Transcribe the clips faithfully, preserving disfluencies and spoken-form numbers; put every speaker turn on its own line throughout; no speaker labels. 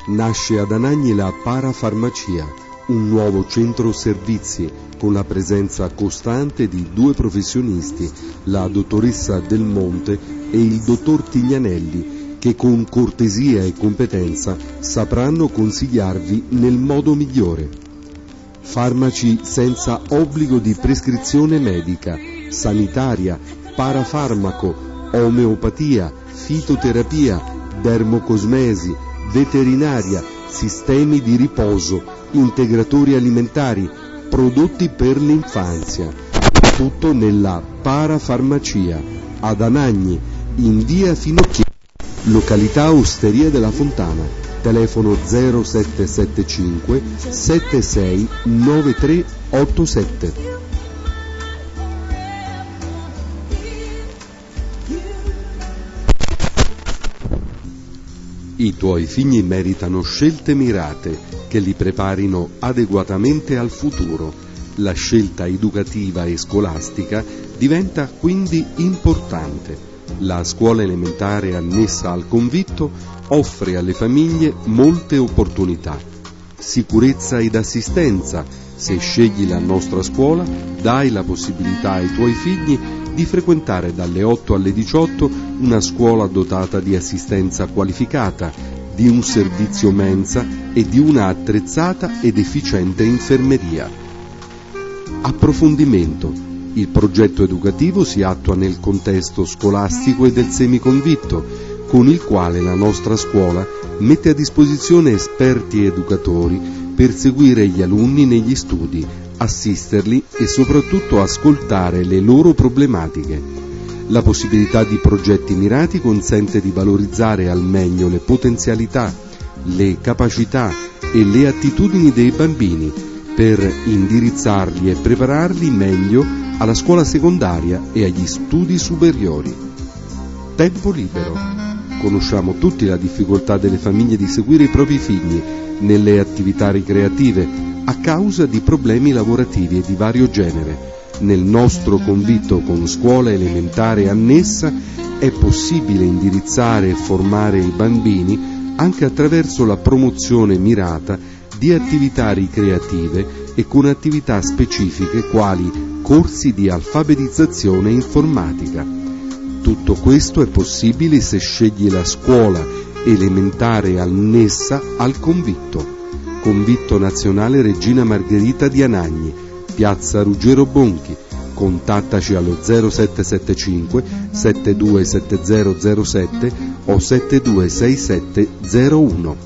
Nasce ad Anagni la Parafarmacia, un nuovo centro servizi con la presenza costante di due professionisti, la dottoressa Del Monte e il dottor Tiglianelli, che con cortesia e competenza sapranno consigliarvi nel modo migliore. Farmaci senza obbligo di prescrizione medica, sanitaria, parafarmaco, omeopatia, fitoterapia, dermocosmesi, veterinaria, sistemi di riposo, integratori alimentari, prodotti per l'infanzia. Tutto nella Parafarmacia, ad Anagni, in via Finocchiaro, località Osteria della Fontana. Telefono zero sette sette cinque sette sei nove tre otto sette. I tuoi figli meritano scelte mirate che li preparino adeguatamente al futuro. La scelta educativa e scolastica diventa quindi importante. La scuola elementare annessa al convitto offre alle famiglie molte opportunità. Sicurezza ed assistenza. Se scegli la nostra scuola, dai la possibilità ai tuoi figli di frequentare dalle otto alle diciotto una scuola dotata di assistenza qualificata, di un servizio mensa e di una attrezzata ed efficiente infermeria. Approfondimento. Il progetto educativo si attua nel contesto scolastico e del semiconvitto, con il quale la nostra scuola mette a disposizione esperti educatori per seguire gli alunni negli studi, assisterli e soprattutto ascoltare le loro problematiche. La possibilità di progetti mirati consente di valorizzare al meglio le potenzialità, le capacità e le attitudini dei bambini per indirizzarli e prepararli meglio alla scuola secondaria e agli studi superiori. Tempo libero. Conosciamo tutti la difficoltà delle famiglie di seguire i propri figli nelle attività ricreative a causa di problemi lavorativi e di vario genere. Nel nostro convitto con scuola elementare annessa è possibile indirizzare e formare i bambini anche attraverso la promozione mirata di attività ricreative e con attività specifiche quali corsi di alfabetizzazione informatica. Tutto questo è possibile se scegli la scuola elementare annessa al convitto. Convitto nazionale Regina Margherita di Anagni, piazza Ruggero Bonchi. Contattaci allo zero sette sette cinque sette due sette zero zero sette o sette due sei sette zero uno.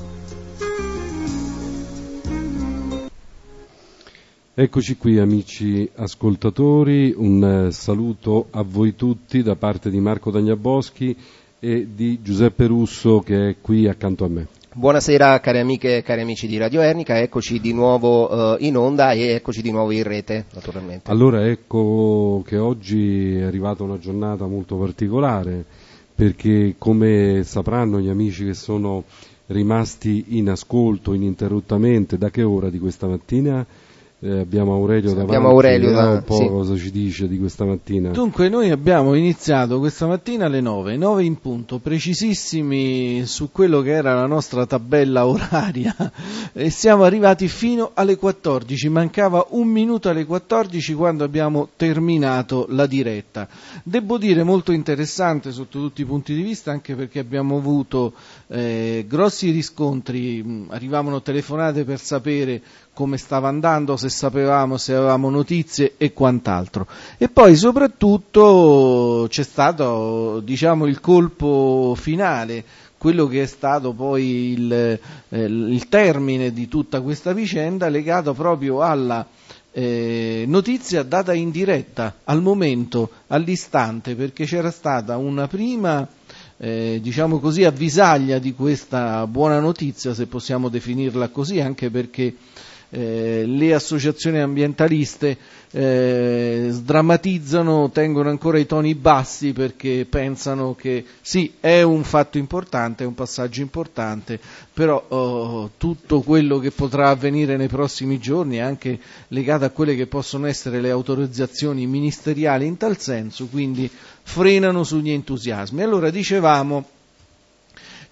Eccoci qui amici ascoltatori, un saluto a voi tutti da parte di Marco Tagliaboschi e di Giuseppe Russo che è qui accanto a me.
Buonasera cari amiche e cari amici di Radio Ernica, eccoci di nuovo eh, in onda e eccoci di nuovo in rete naturalmente.
Allora ecco che oggi è arrivata una giornata molto particolare perché come sapranno gli amici che sono rimasti in ascolto ininterrottamente, da che ora di questa mattina? Eh, abbiamo Aurelio davanti,
abbiamo Aurelio da,
un po'
sì.
Cosa ci dice di questa mattina?
Dunque noi abbiamo iniziato questa mattina alle nove, nove in punto, precisissimi su quello che era la nostra tabella oraria e siamo arrivati fino alle quattordici, mancava un minuto alle quattordici quando abbiamo terminato la diretta. Devo dire molto interessante sotto tutti i punti di vista, anche perché abbiamo avuto eh, grossi riscontri, arrivavano telefonate per sapere come stava andando, se sapevamo, se avevamo notizie e quant'altro. E poi soprattutto c'è stato, diciamo, il colpo finale, quello che è stato poi il, eh, il termine di tutta questa vicenda, legato proprio alla eh, notizia data in diretta, al momento, all'istante, perché c'era stata una prima Eh, diciamo così avvisaglia di questa buona notizia, se possiamo definirla così, anche perché eh, le associazioni ambientaliste eh, sdrammatizzano, tengono ancora i toni bassi perché pensano che sì, è un fatto importante, è un passaggio importante, però oh, tutto quello che potrà avvenire nei prossimi giorni è anche legato a quelle che possono essere le autorizzazioni ministeriali in tal senso, quindi frenano sugli entusiasmi. Allora dicevamo,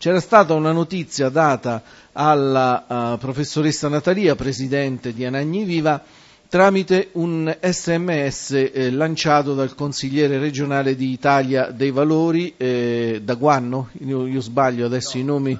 C'era stata una notizia data alla uh, professoressa Natalia, presidente di Anagni Viva, tramite un sms eh, lanciato dal consigliere regionale di Italia dei Valori, eh, da Guanno, io, io sbaglio adesso no, i nomi.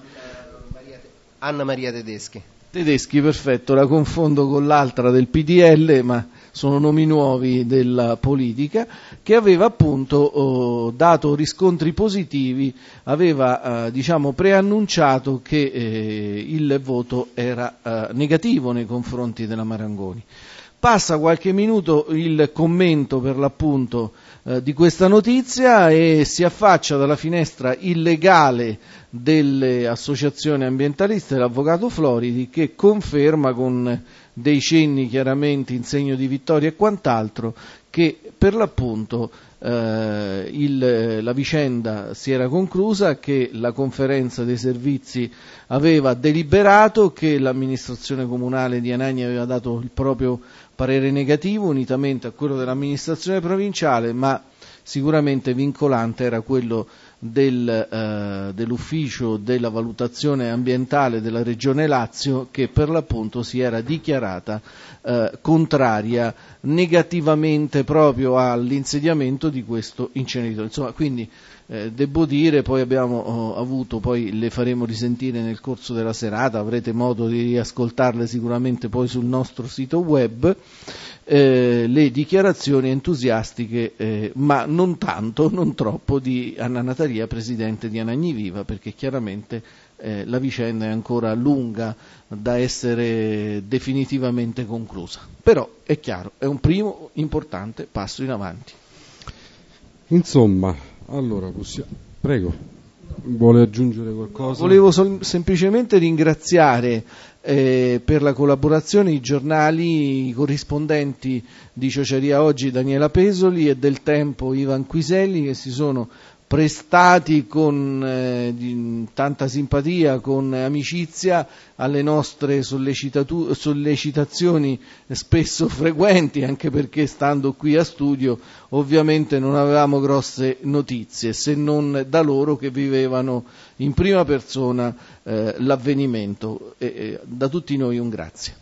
Anna Maria Tedeschi.
Tedeschi, perfetto, la confondo con l'altra del P D L, ma sono nomi nuovi della politica, che aveva appunto oh, dato riscontri positivi, aveva eh, diciamo preannunciato che eh, il voto era eh, negativo nei confronti della Marangoni. Passa qualche minuto il commento per l'appunto eh, di questa notizia e si affaccia dalla finestra illegale delle associazioni ambientaliste l'avvocato Floridi, che conferma con dei cenni chiaramente in segno di vittoria e quant'altro che per l'appunto eh, il, la vicenda si era conclusa, che la conferenza dei servizi aveva deliberato, che l'amministrazione comunale di Anagni aveva dato il proprio parere negativo unitamente a quello dell'amministrazione provinciale, ma sicuramente vincolante era quello del, eh, dell'ufficio della valutazione ambientale della Regione Lazio, che per l'appunto si era dichiarata eh, contraria negativamente proprio all'insediamento di questo inceneritore. Insomma, quindi eh, devo dire, poi abbiamo oh, avuto, poi le faremo risentire nel corso della serata, avrete modo di riascoltarle sicuramente poi sul nostro sito web, Eh, le dichiarazioni entusiastiche, eh, ma non tanto, non troppo, di Anna Natalia, presidente di Anagni Viva, perché chiaramente eh, la vicenda è ancora lunga da essere definitivamente conclusa. Però è chiaro, è un primo importante passo in avanti.
Insomma, allora possiamo... Prego. Vuole aggiungere qualcosa?
Volevo sol- semplicemente ringraziare eh, per la collaborazione i giornali, i corrispondenti di Ciociaria Oggi, Daniela Pesoli, e del Tempo Ivan Quiselli, che si sono prestati con eh, di, tanta simpatia, con amicizia alle nostre sollecitatu- sollecitazioni spesso frequenti, anche perché stando qui a studio ovviamente non avevamo grosse notizie, se non da loro che vivevano in prima persona eh, l'avvenimento. E, e, da tutti noi un grazie.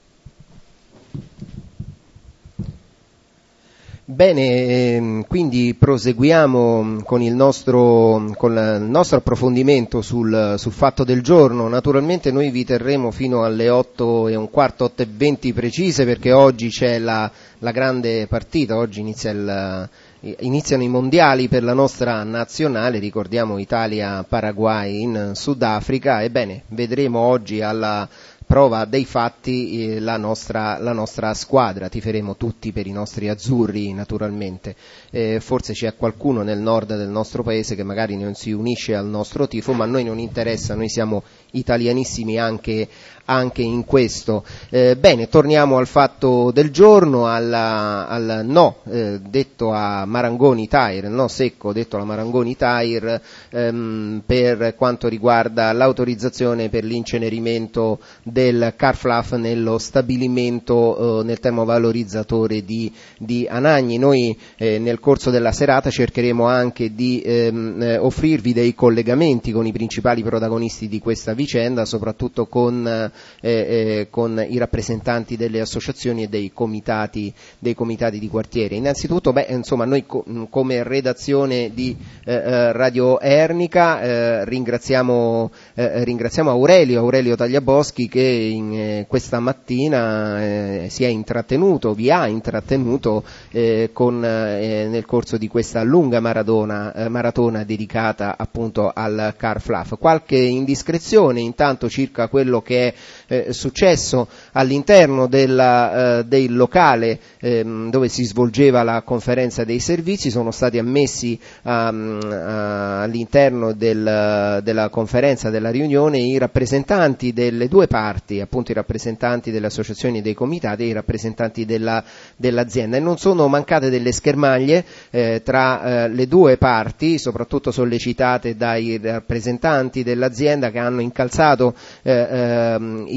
Bene, quindi proseguiamo con il nostro, con il nostro approfondimento sul, sul fatto del giorno. Naturalmente noi vi terremo fino alle otto e un quarto, otto e venti precise, perché oggi c'è la, la grande partita, oggi inizia il, iniziano i mondiali per la nostra nazionale, ricordiamo Italia-Paraguay in Sudafrica. Ebbene, vedremo oggi alla prova dei fatti eh, la, nostra, la nostra squadra, tiferemo tutti per i nostri azzurri naturalmente, eh, forse c'è qualcuno nel nord del nostro paese che magari non si unisce al nostro tifo, ma a noi non interessa, noi siamo italianissimi anche, anche in questo. Eh, bene, torniamo al fatto del giorno, alla, al no eh, detto a Marangoni Tire, il no secco detto alla Marangoni Tire ehm, per quanto riguarda l'autorizzazione per l'incenerimento del Carflaf nello stabilimento, eh, nel termovalorizzatore di, di Anagni. Noi eh, nel corso della serata cercheremo anche di ehm, eh, offrirvi dei collegamenti con i principali protagonisti di questa vicenda, soprattutto con, eh, eh, con i rappresentanti delle associazioni e dei comitati, dei comitati di quartiere. Innanzitutto, beh, insomma, noi co- come redazione di eh, Radio Ernica eh, ringraziamo, eh, ringraziamo Aurelio, Aurelio Tagliaboschi, che in, eh, questa mattina eh, si è intrattenuto, vi ha intrattenuto eh, con, eh, nel corso di questa lunga maratona, eh, maratona dedicata appunto al Carflaf. Qualche indiscrezione intanto circa quello che è eh, successo all'interno della, eh, del locale ehm, dove si svolgeva la conferenza dei servizi. Sono stati ammessi um, uh, all'interno del, della conferenza, della riunione, i rappresentanti delle due parti, appunto i rappresentanti delle associazioni e dei comitati e i rappresentanti della, dell'azienda, e non sono mancate delle schermaglie eh, tra eh, le due parti, soprattutto sollecitate dai rappresentanti dell'azienda, che hanno incalzato eh, ehm, i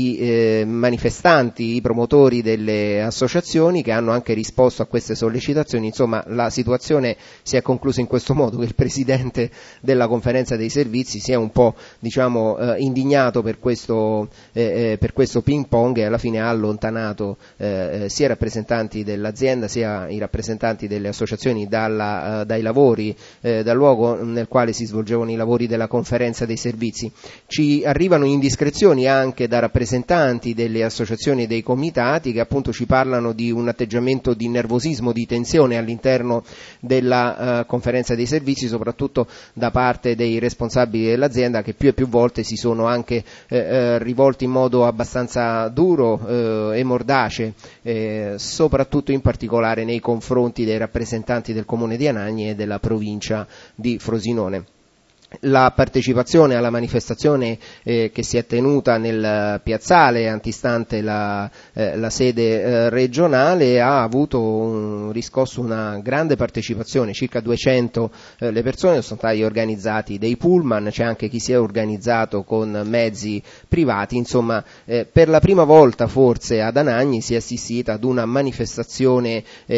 i eh, manifestanti, i promotori delle associazioni che hanno anche risposto a queste sollecitazioni. Insomma, la situazione si è conclusa in questo modo, che il presidente della conferenza dei servizi si è un po' diciamo eh, indignato per questo, eh, per questo ping pong, e alla fine ha allontanato eh, sia i rappresentanti dell'azienda sia i rappresentanti delle associazioni dalla, uh, dai lavori, eh, dal luogo nel quale si svolgevano i lavori della conferenza dei servizi. Ci arrivano indiscrezioni anche da rappresentanti delle associazioni e dei comitati che appunto ci parlano di un atteggiamento di nervosismo, di tensione all'interno della uh, conferenza dei servizi, soprattutto da parte dei responsabili dell'azienda, che più e più volte si sono anche eh, eh, rivolti in modo abbastanza duro eh, e mordace, eh, soprattutto in particolare nei confronti dei rappresentanti del comune di Anagni e della provincia di Frosinone. La partecipazione alla manifestazione eh, che si è tenuta nel piazzale antistante la, eh, la sede eh, regionale ha avuto un, riscosso una grande partecipazione, circa duecento eh, le persone, sono stati organizzati dei pullman, c'è anche chi si è organizzato con mezzi privati, insomma eh, per la prima volta forse ad Anagni si è assistita ad una manifestazione eh,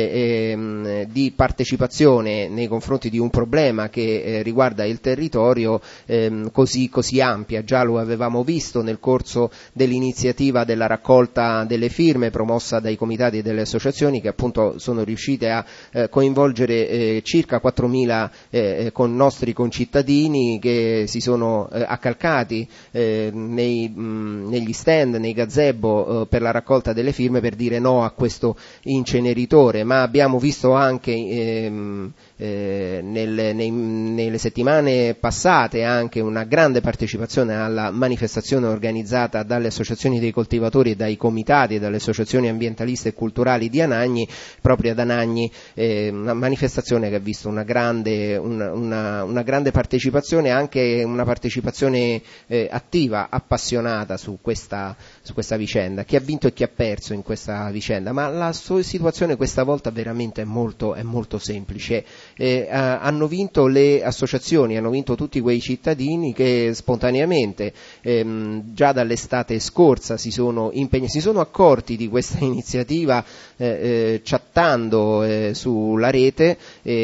eh, di partecipazione nei confronti di un problema che eh, riguarda il territorio Ehm, così, così ampia. Già lo avevamo visto nel corso dell'iniziativa della raccolta delle firme promossa dai comitati e dalle associazioni, che appunto sono riuscite a eh, coinvolgere eh, circa quattromila eh, con nostri concittadini che si sono eh, accalcati eh, nei, mh, negli stand, nei gazebo eh, per la raccolta delle firme per dire no a questo inceneritore. Ma abbiamo visto anche ehm, eh, nel, nei, nelle settimane passate anche una grande partecipazione alla manifestazione organizzata dalle associazioni dei coltivatori e dai comitati e dalle associazioni ambientaliste e culturali di Anagni, proprio ad Anagni, eh, una manifestazione che ha visto una grande, una, una, una grande partecipazione, anche una partecipazione eh, attiva, appassionata su questa, su questa vicenda. Chi ha vinto e chi ha perso in questa vicenda, ma la situazione questa volta veramente è molto, è molto semplice. Eh, hanno vinto le associazioni, hanno vinto tutti quei cittadini che spontaneamente ehm, già dall'estate scorsa si sono impegnati, si sono accorti di questa iniziativa eh, eh, chattando eh, sulla rete,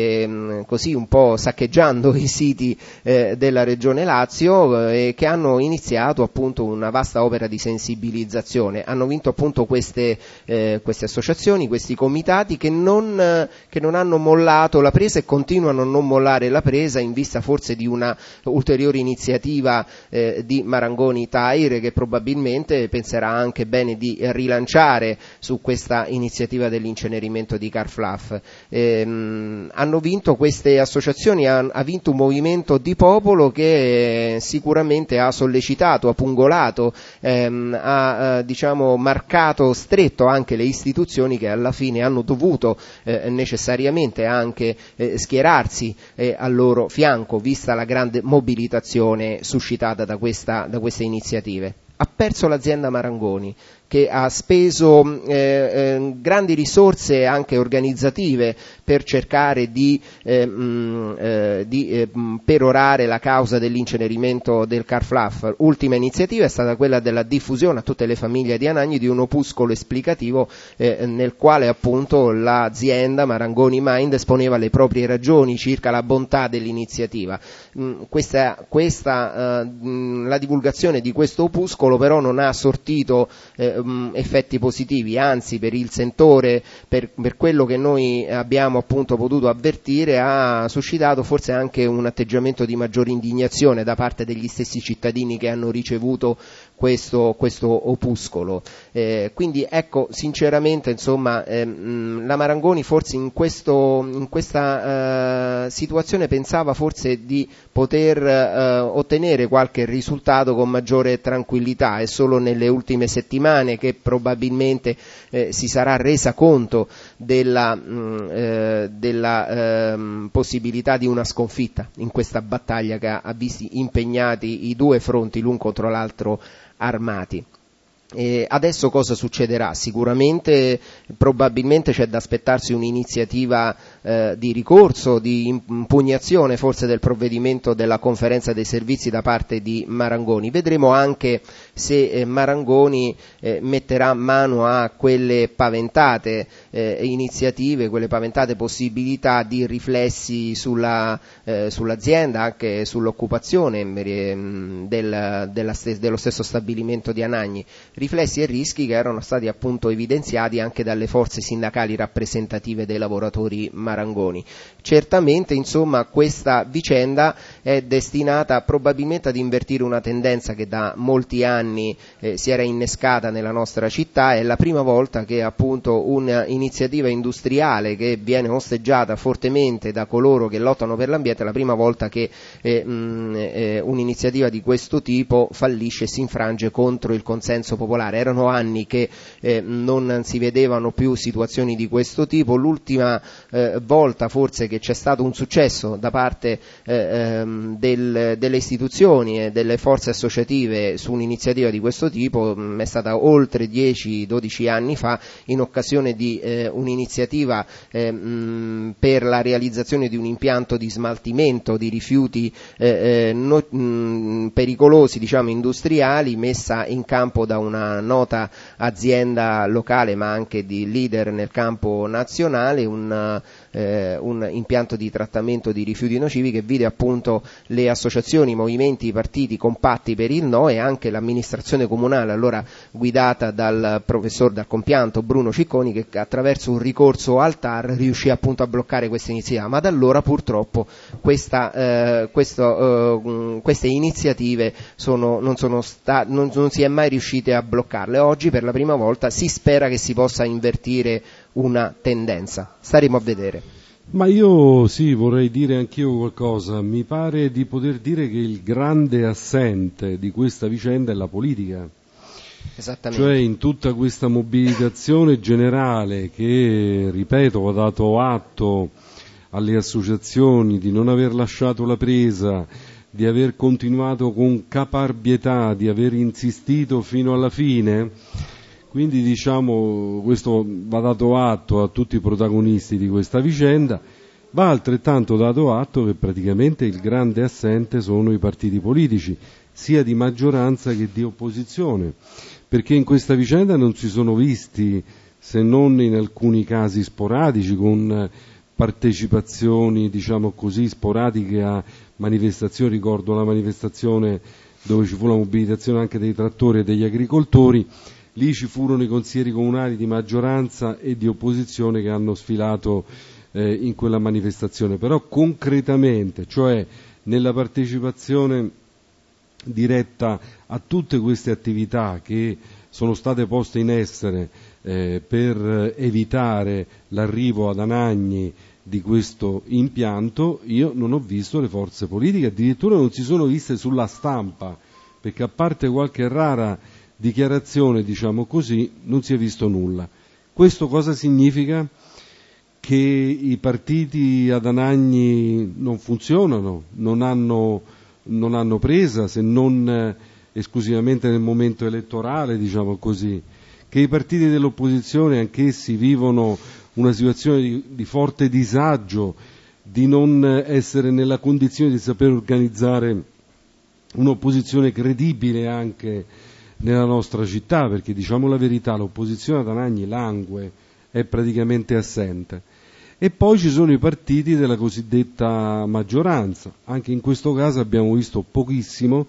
eh, così un po' saccheggiando i siti eh, della Regione Lazio, eh, e che hanno iniziato appunto una vasta opera di sensibilizzazione. Hanno vinto appunto queste, eh, queste associazioni, questi comitati che non, eh, che non hanno mollato la presa e continuano a non mollare la presa in vista forse di una ulteriore iniziativa eh, di Marangoni Tair, che probabilmente penserà anche bene di rilanciare su questa iniziativa dell'incenerimento di Carflaf. Ehm, hanno vinto queste associazioni, ha, ha vinto un movimento di popolo che eh, sicuramente ha sollecitato, ha pungolato, ehm, ha eh, diciamo marcato stretto anche le istituzioni, che alla fine hanno dovuto eh, necessariamente anche eh, schierarsi eh, al loro fianco, vista la grande mobilitazione suscitata da, questa, da queste iniziative. Ha perso l'azienda Marangoni, che ha speso eh, eh, grandi risorse anche organizzative per cercare di, eh, mh, eh, di eh, perorare la causa dell'incenerimento del Carflaf. Ultima iniziativa è stata quella della diffusione a tutte le famiglie di Anagni di un opuscolo esplicativo eh, nel quale appunto l'azienda Marangoni Mind esponeva le proprie ragioni circa la bontà dell'iniziativa. Mh, questa, questa, uh, mh, la divulgazione di questo opuscolo però non ha sortito eh, effetti positivi, anzi per il sentore, per, per quello che noi abbiamo appunto potuto avvertire, ha suscitato forse anche un atteggiamento di maggiore indignazione da parte degli stessi cittadini che hanno ricevuto questo, questo opuscolo. Eh, quindi ecco, sinceramente insomma ehm, la Marangoni forse in, questo, in questa eh, situazione pensava forse di poter eh, ottenere qualche risultato con maggiore tranquillità, e solo nelle ultime settimane che probabilmente eh, si sarà resa conto della, mh, eh, della eh, possibilità di una sconfitta in questa battaglia che ha, ha visti impegnati i due fronti l'un contro l'altro armati. E adesso cosa succederà? Sicuramente, probabilmente c'è da aspettarsi un'iniziativa eh, di ricorso, di impugnazione forse del provvedimento della conferenza dei servizi da parte di Marangoni. Vedremo anche se eh, Marangoni eh, metterà mano a quelle paventate eh, iniziative, quelle paventate possibilità di riflessi sulla, eh, sull'azienda, anche sull'occupazione eh, del, della stes- dello stesso stabilimento di Anagni, riflessi e rischi che erano stati appunto evidenziati anche dalle forze sindacali rappresentative dei lavoratori marangoni. Certamente, insomma, questa vicenda è destinata probabilmente ad invertire una tendenza che da molti anni eh, si era innescata nella nostra città. È la prima volta che appunto un'iniziativa industriale che viene osteggiata fortemente da coloro che lottano per l'ambiente, è la prima volta che eh, mh, eh, un'iniziativa di questo tipo fallisce e si infrange contro il consenso popolare. Erano anni che eh, non si vedevano più situazioni di questo tipo. L'ultima eh, volta forse che c'è stato un successo da parte eh, ehm, del, delle istituzioni e delle forze associative su un'iniziativa di questo tipo mh, è stata oltre dieci dodici anni fa, in occasione di eh, un'iniziativa eh, mh, per la realizzazione di un impianto di smaltimento di rifiuti eh, eh, no, mh, pericolosi, diciamo industriali, messa in campo da una nota azienda locale ma anche di leader nel campo nazionale, un, eh, un impianto di trattamento di rifiuti nocivi che vide appunto le associazioni, i movimenti, i partiti compatti per il no, e anche l'amministrazione comunale, allora guidata dal professor, dal compianto Bruno Cicconi, che attraverso un ricorso al T A R riuscì appunto a bloccare questa iniziativa. Ma da allora purtroppo questa, eh, questo, eh, queste iniziative sono, non, sono sta- non, non si è mai riuscite a bloccarle. Oggi per la prima volta si spera che si possa invertire una tendenza. Staremo a vedere.
Ma io sì, vorrei dire anch'io qualcosa. Mi pare di poter dire che il grande assente di questa vicenda è la politica.
Esattamente.
Cioè, in tutta questa mobilitazione generale che, ripeto, ha dato atto alle associazioni di non aver lasciato la presa, di aver continuato con caparbietà, di aver insistito fino alla fine. Quindi diciamo, questo va dato atto a tutti i protagonisti di questa vicenda. Va altrettanto dato atto che praticamente il grande assente sono i partiti politici, sia di maggioranza che di opposizione, perché in questa vicenda non si sono visti, se non in alcuni casi sporadici, con partecipazioni, diciamo così, sporadiche a manifestazioni. Ricordo la manifestazione dove ci fu la mobilitazione anche dei trattori e degli agricoltori. Lì ci furono i consiglieri comunali di maggioranza e di opposizione che hanno sfilato eh, in quella manifestazione, però concretamente, cioè nella partecipazione diretta a tutte queste attività che sono state poste in essere eh, per evitare l'arrivo ad Anagni di questo impianto, io non ho visto le forze politiche, addirittura non si sono viste sulla stampa, perché a parte qualche rara dichiarazione, diciamo così, non si è visto nulla. Questo cosa significa? Che i partiti ad Anagni non funzionano, non hanno, non hanno presa, se non eh, esclusivamente nel momento elettorale, diciamo così, che i partiti dell'opposizione anch'essi vivono una situazione di, di forte disagio, di non essere nella condizione di saper organizzare un'opposizione credibile anche nella nostra città, perché diciamo la verità, l'opposizione ad Anagni langue, è praticamente assente. E poi ci sono i partiti della cosiddetta maggioranza. Anche in questo caso abbiamo visto pochissimo,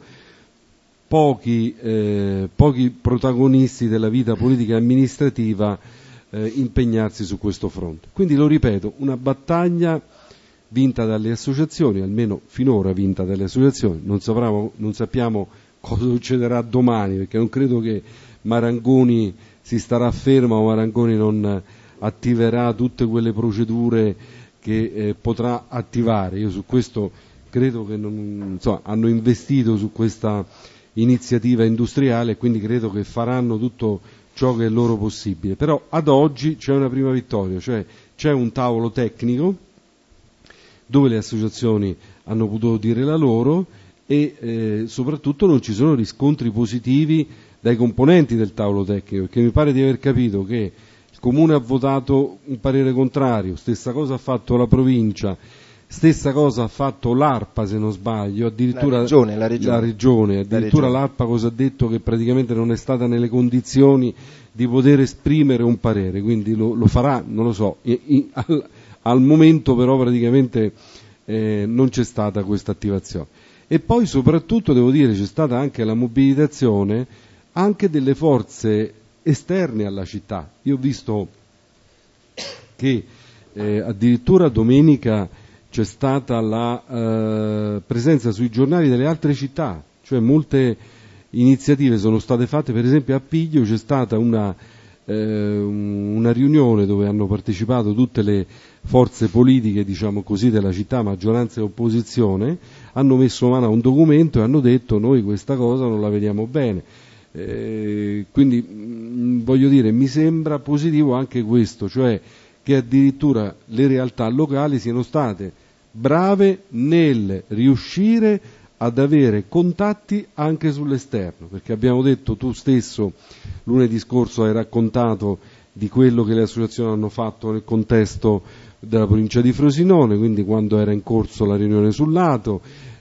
pochi, eh, pochi protagonisti della vita politica e amministrativa eh, impegnarsi su questo fronte. Quindi lo ripeto, una battaglia vinta dalle associazioni, almeno finora vinta dalle associazioni. Non sappiamo, non sappiamo cosa succederà domani, perché non credo che Marangoni si starà ferma o Marangoni non attiverà tutte quelle procedure che eh, potrà attivare. Io su questo credo che non, insomma, hanno investito su questa iniziativa industriale e quindi credo che faranno tutto ciò che è loro possibile. Però ad oggi c'è una prima vittoria, cioè c'è un tavolo tecnico dove le associazioni hanno potuto dire la loro e eh, soprattutto non ci sono riscontri positivi dai componenti del tavolo tecnico, perché mi pare di aver capito che il Comune ha votato un parere contrario, stessa cosa ha fatto la provincia, stessa cosa ha fatto l'ARPA, se non sbaglio, addirittura
la regione, la regione.
La regione addirittura
la regione.
l'ARPA cosa ha detto? Che praticamente non è stata nelle condizioni di poter esprimere un parere, quindi lo, lo farà, non lo so, in, in, al, al momento però praticamente eh, non c'è stata questa attivazione. E poi soprattutto devo dire c'è stata anche la mobilitazione anche delle forze esterne alla città. Io ho visto che eh, addirittura domenica c'è stata la eh, presenza sui giornali delle altre città, cioè molte iniziative sono state fatte, per esempio a Piglio c'è stata una, eh, una riunione dove hanno partecipato tutte le forze politiche, diciamo così, della città, maggioranza e opposizione, hanno messo mano a un documento e hanno detto noi questa cosa non la vediamo bene. Eh, quindi mh, voglio dire, mi sembra positivo anche questo, cioè che addirittura le realtà locali siano state brave nel riuscire ad avere contatti anche sull'esterno, perché abbiamo detto, tu stesso lunedì scorso hai raccontato di quello che le associazioni hanno fatto nel contesto della provincia di Frosinone, quindi quando era in corso la riunione sul lato,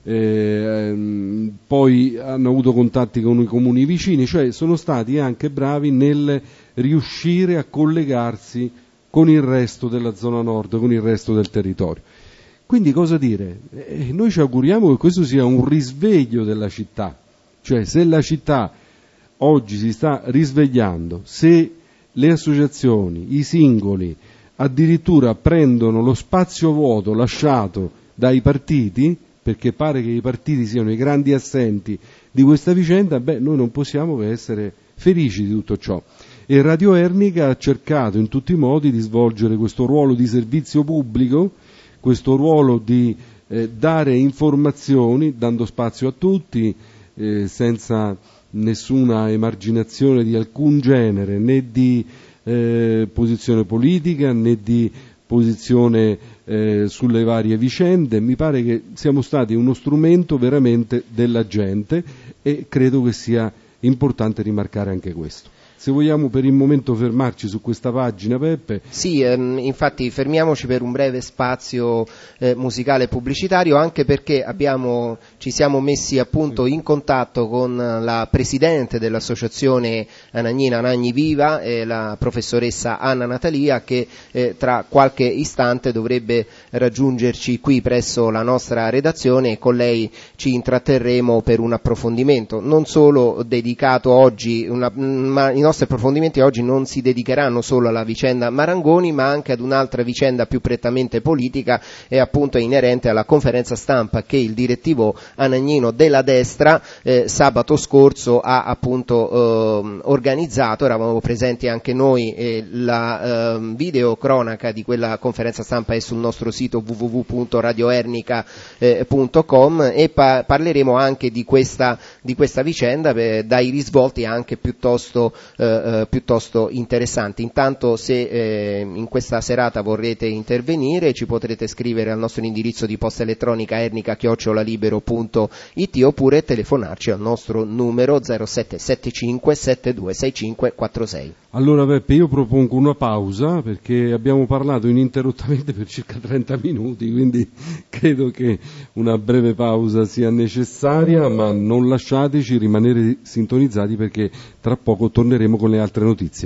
eh, poi hanno avuto contatti con i comuni vicini, cioè sono stati anche bravi nel riuscire a collegarsi con il resto della zona nord, con il resto del territorio. Quindi cosa dire? Eh, noi ci auguriamo che questo sia un risveglio della città, cioè se la città oggi si sta risvegliando, se le associazioni, i singoli addirittura prendono lo spazio vuoto lasciato dai partiti, perché pare che i partiti siano i grandi assenti di questa vicenda, beh, noi non possiamo che essere felici di tutto ciò. E Radio Ernica ha cercato in tutti i modi di svolgere questo ruolo di servizio pubblico, questo ruolo di eh, dare informazioni, dando spazio a tutti, eh, senza nessuna emarginazione di alcun genere, né di eh, posizione politica, né di posizione eh, sulle varie vicende. Mi pare che siamo stati uno strumento veramente della gente e credo che sia importante rimarcare anche questo. Se vogliamo per il momento fermarci su questa pagina, Peppe.
Sì, ehm, infatti fermiamoci per un breve spazio eh, musicale e pubblicitario, anche perché abbiamo, ci siamo messi appunto in contatto con la presidente dell'associazione Anagnina Anagni Viva, eh, la professoressa Anna Natalia, che eh, tra qualche istante dovrebbe raggiungerci qui presso la nostra redazione e con lei ci intratterremo per un approfondimento, non solo dedicato oggi, una, ma i nostri I nostri approfondimenti oggi non si dedicheranno solo alla vicenda Marangoni, ma anche ad un'altra vicenda più prettamente politica e appunto inerente alla conferenza stampa che il direttivo anagnino della destra eh, sabato scorso ha appunto eh, organizzato. Eravamo presenti anche noi, e la eh, videocronaca di quella conferenza stampa è sul nostro sito w w w punto radio ernica punto com e pa- parleremo anche di questa, di questa vicenda eh, dai risvolti anche piuttosto Eh, piuttosto interessanti. Intanto se eh, in questa serata vorrete intervenire ci potrete scrivere al nostro indirizzo di posta elettronica ernica chiocciola libero punto it oppure telefonarci al nostro numero zero sette sette cinque sette due sei cinque quattro sei.
Allora Peppe, io propongo una pausa perché abbiamo parlato ininterrottamente per circa trenta minuti, quindi credo che una breve pausa sia necessaria, ma non lasciateci rimanere sintonizzati perché tra poco torneremo con le altre notizie.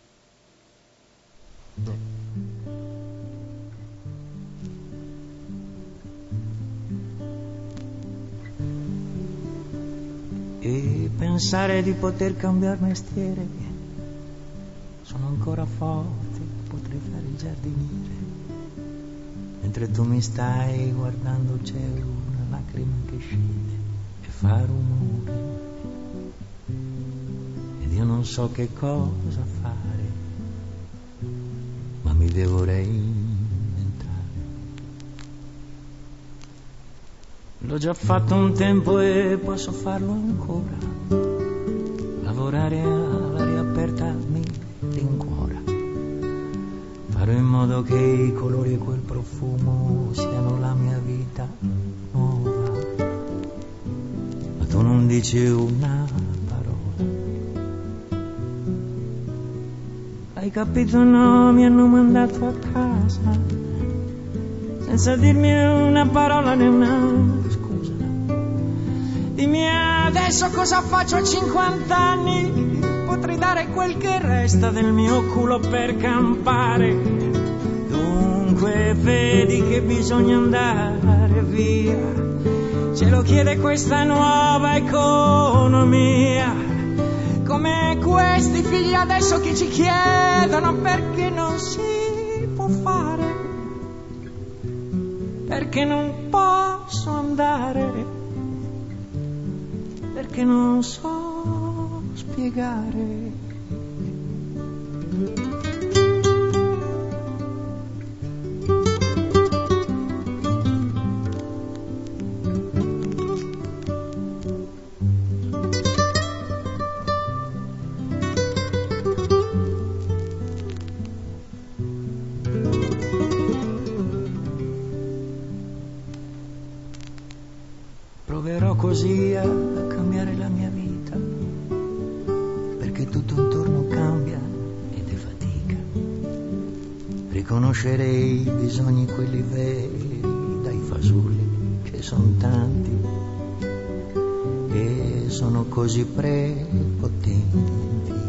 E pensare di poter cambiare mestiere, sono ancora forte, potrei fare il giardiniere. Mentre tu mi stai guardando c'è una lacrima che scende e fa rumore. Ed io non so che cosa fare, ma mi devo reinventare. L'ho già fatto un tempo e posso farlo ancora. Lavorare all'aria aperta mi rincuora. Farò in modo che i colori e quel profumo siano la mia vita nuova. Ma tu non dici una parola. Hai capito, no, mi hanno mandato a casa senza dirmi una parola né una scusa. Dimmi adesso cosa faccio a cinquanta anni, potrei dare quel che resta del mio culo per campare. Dunque vedi che bisogna andare via, ce lo chiede questa nuova economia. Come questi figli adesso che ci chiedono perché non si può fare, perché non posso andare, perché non so spiegare. Proverò così a cambiare la mia vita, perché tutto intorno cambia ed è fatica. Riconoscerei i bisogni, quelli veri, dai fasulli che sono tanti e sono così prepotenti.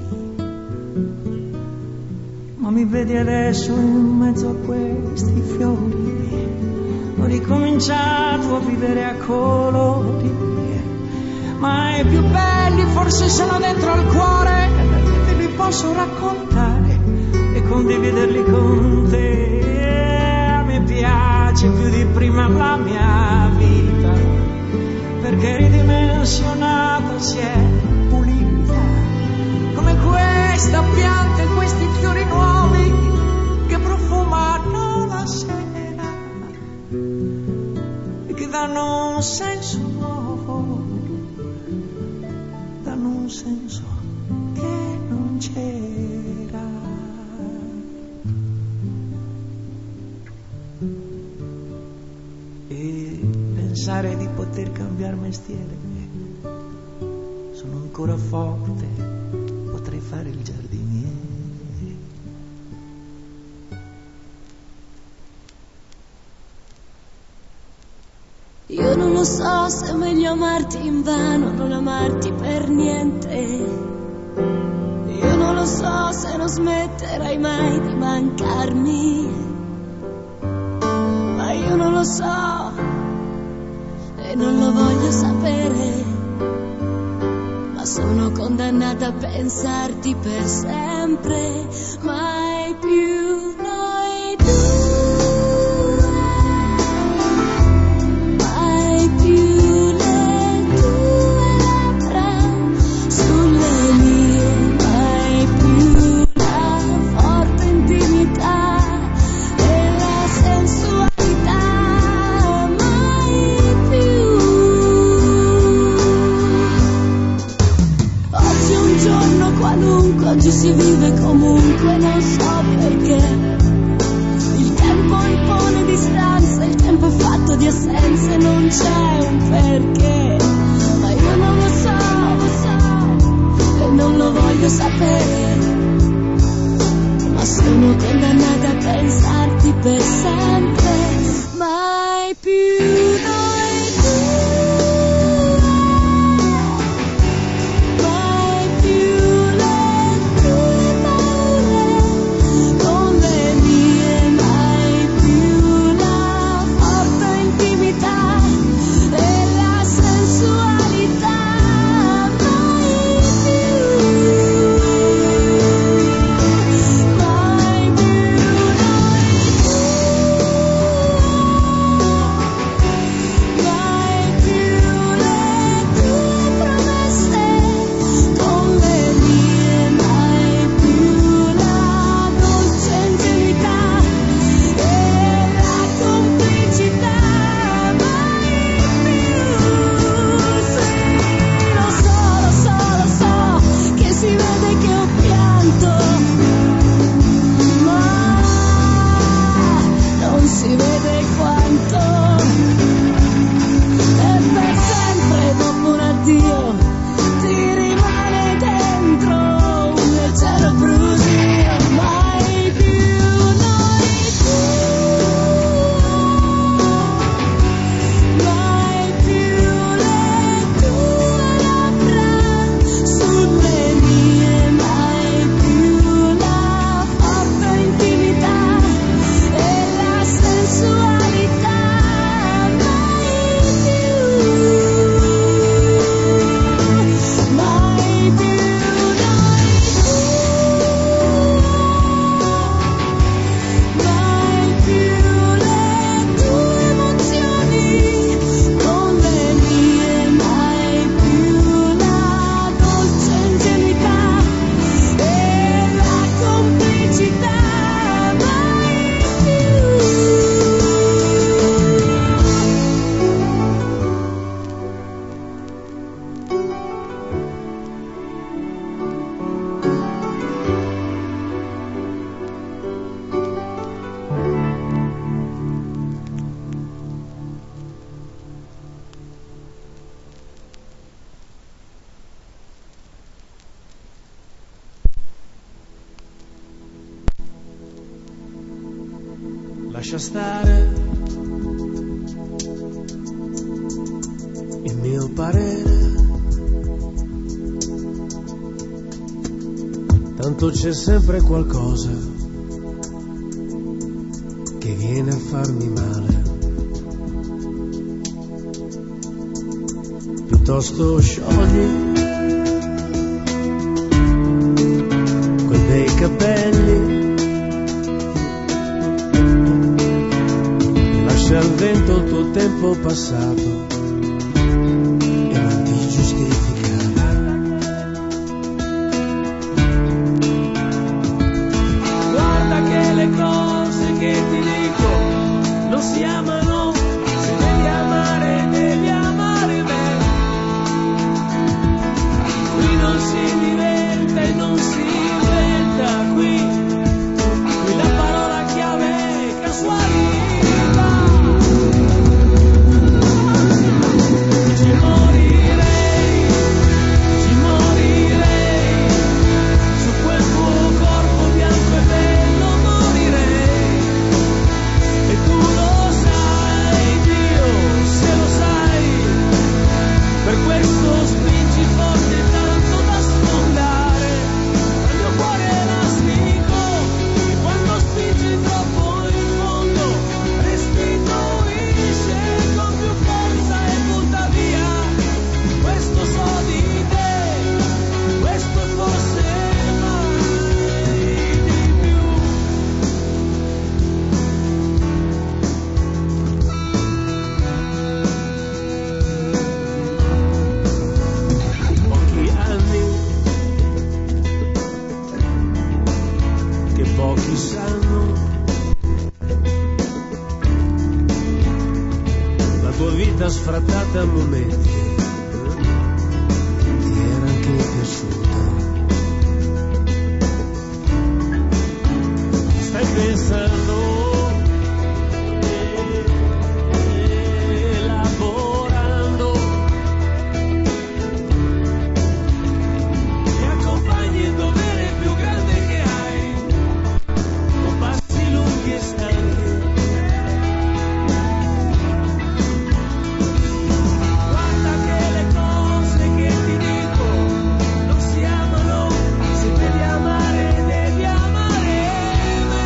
Ma mi vedi adesso in mezzo a questi fiori, ho ricominciato a vivere a colori, ma i più belli forse sono dentro al cuore, te li posso raccontare e condividerli con te. A me piace più di prima la mia vita, perché ridimensionata si è pulita, come questa pianta e questi fiori nuovi che profumano la sera, che danno un senso nuovo, danno un senso che non c'era. E pensare di poter cambiare mestiere, sono ancora forte, potrei fare il giardiniere.
Io non lo so se è meglio amarti invano, non amarti per niente. Io non lo so se non smetterai mai di mancarmi, ma io non lo so e non lo voglio sapere, ma sono condannata a pensarti per sempre, mai più noi due. Oggi si vive comunque, non so perché. Il tempo impone distanza, il tempo è fatto di assenze, non c'è un perché. Ma io non lo so, lo so, e non lo voglio sapere, ma sono condannata a pensarti per sempre, mai più noi due.
lascia stare il mio parere, tanto c'è sempre qualcosa che viene a farmi male. Piuttosto sciogli quei bei capelli, lascia al vento il tuo tempo passato e non ti giustificare. Guarda che le cose che ti dico non si amano, se devi amare devi amare me. Qui non si diventa e non si inventa, qui, qui la parola chiave è casualità. Ci morirei, ci morirei, su quel tuo corpo bianco e bello morirei. E tu lo sai, Dio, se lo sai, per questo spingi forte tanto da sfondare il mio cuore elastico, e quando spingi troppo in fondo restituisce con più forza e butta via. Questo so di te, questo forse mai di più. Pochi anni che pochi sanno, la tua vita sfrattata a momenti ti era anche piaciuta. Stai pensando, elaborando, e accompagni il dovere più grande che hai, con passi lunghi e stanchi. Guarda che le cose che ti dico non si amano, se devi amare devi amare me.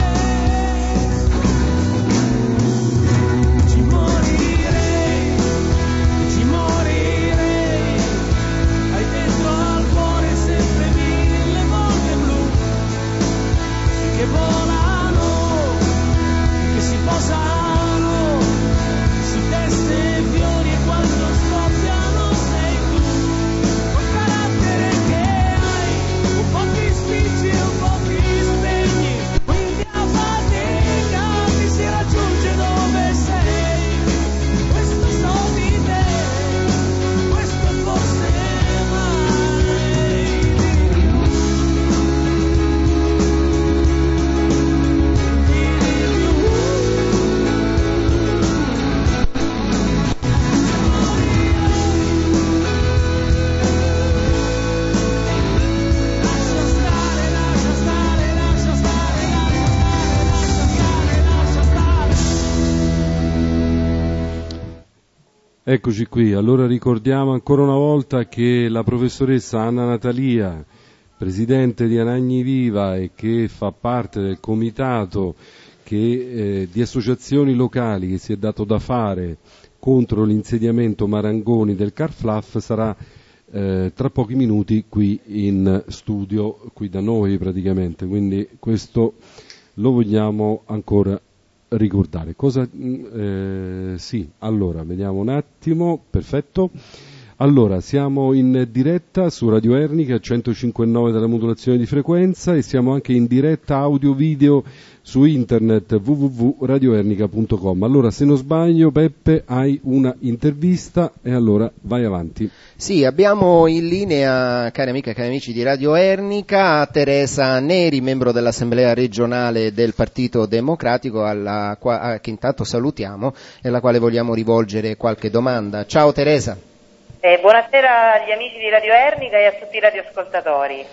Ci morirei, ci morirei, hai dentro al cuore sempre mille volte blu, che volano, che si posano su teste e fiori, e quando scoppiano sei tu, col carattere che hai, un po' ti spingi e un po' ti spegni, quindi a fatica ti si raggiunge dove sei. Questo so di te, questo forse mai di più. Lascia stare, lascia stare, lascia stare, lascia stare, lascia stare, lascia stare.
Eccoci qui, allora ricordiamo ancora una volta che la professoressa Anna Natalia, presidente di Anagni Viva e che fa parte del comitato che, eh, di associazioni locali che si è dato da fare contro l'insediamento Marangoni del Carflaf, sarà eh, tra pochi minuti qui in studio, qui da noi praticamente, quindi questo lo vogliamo ancora ricordare. Cosa, eh, sì, allora, vediamo un attimo, perfetto. Allora, siamo in diretta su Radio Ernica a centocinque virgola nove della modulazione di frequenza e siamo anche in diretta audio-video su internet w w w punto radio ernica punto com. Allora, se non sbaglio, Peppe, hai una intervista e allora vai avanti.
Sì, abbiamo in linea, cari amiche e cari amici di Radio Ernica, Teresa Neri, membro dell'Assemblea regionale del Partito Democratico, alla qua, che intanto salutiamo e alla quale vogliamo rivolgere qualche domanda. Ciao Teresa.
Eh, buonasera agli amici di Radio Ernica e a tutti i radioascoltatori.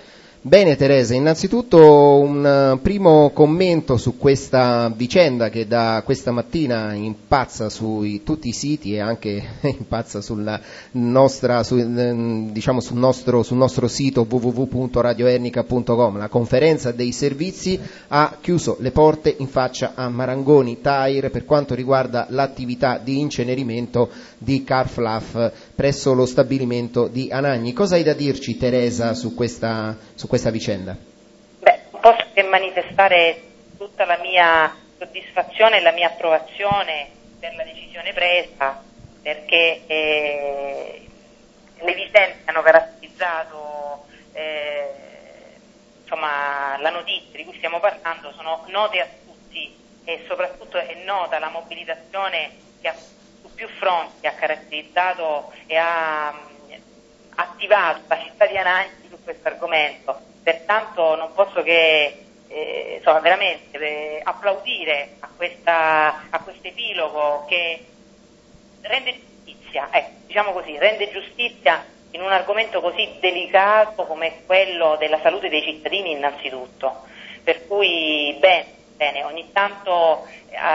Bene Teresa, innanzitutto un primo commento su questa vicenda che da questa mattina impazza su tutti i siti e anche impazza sulla nostra, su, diciamo sul nostro, sul nostro sito w w w punto radio ernica punto com. La conferenza dei servizi ha chiuso le porte in faccia a Marangoni Tire per quanto riguarda l'attività di incenerimento di Carflaf presso lo stabilimento di Anagni. Cosa hai da dirci Teresa su questa, su questa vicenda?
Beh, non posso che manifestare tutta la mia soddisfazione e la mia approvazione per la decisione presa, perché eh, le vicende che hanno caratterizzato eh, insomma, la notizia di cui stiamo parlando sono note a tutti e soprattutto è nota la mobilitazione che ha su più fronti ha caratterizzato e ha mh, attivato la città di Anagni su questo argomento. Pertanto non posso che eh, insomma, veramente eh, applaudire a questa a questo epilogo che rende giustizia, eh, diciamo così, rende giustizia in un argomento così delicato come quello della salute dei cittadini innanzitutto. Per cui bene, bene, ogni tanto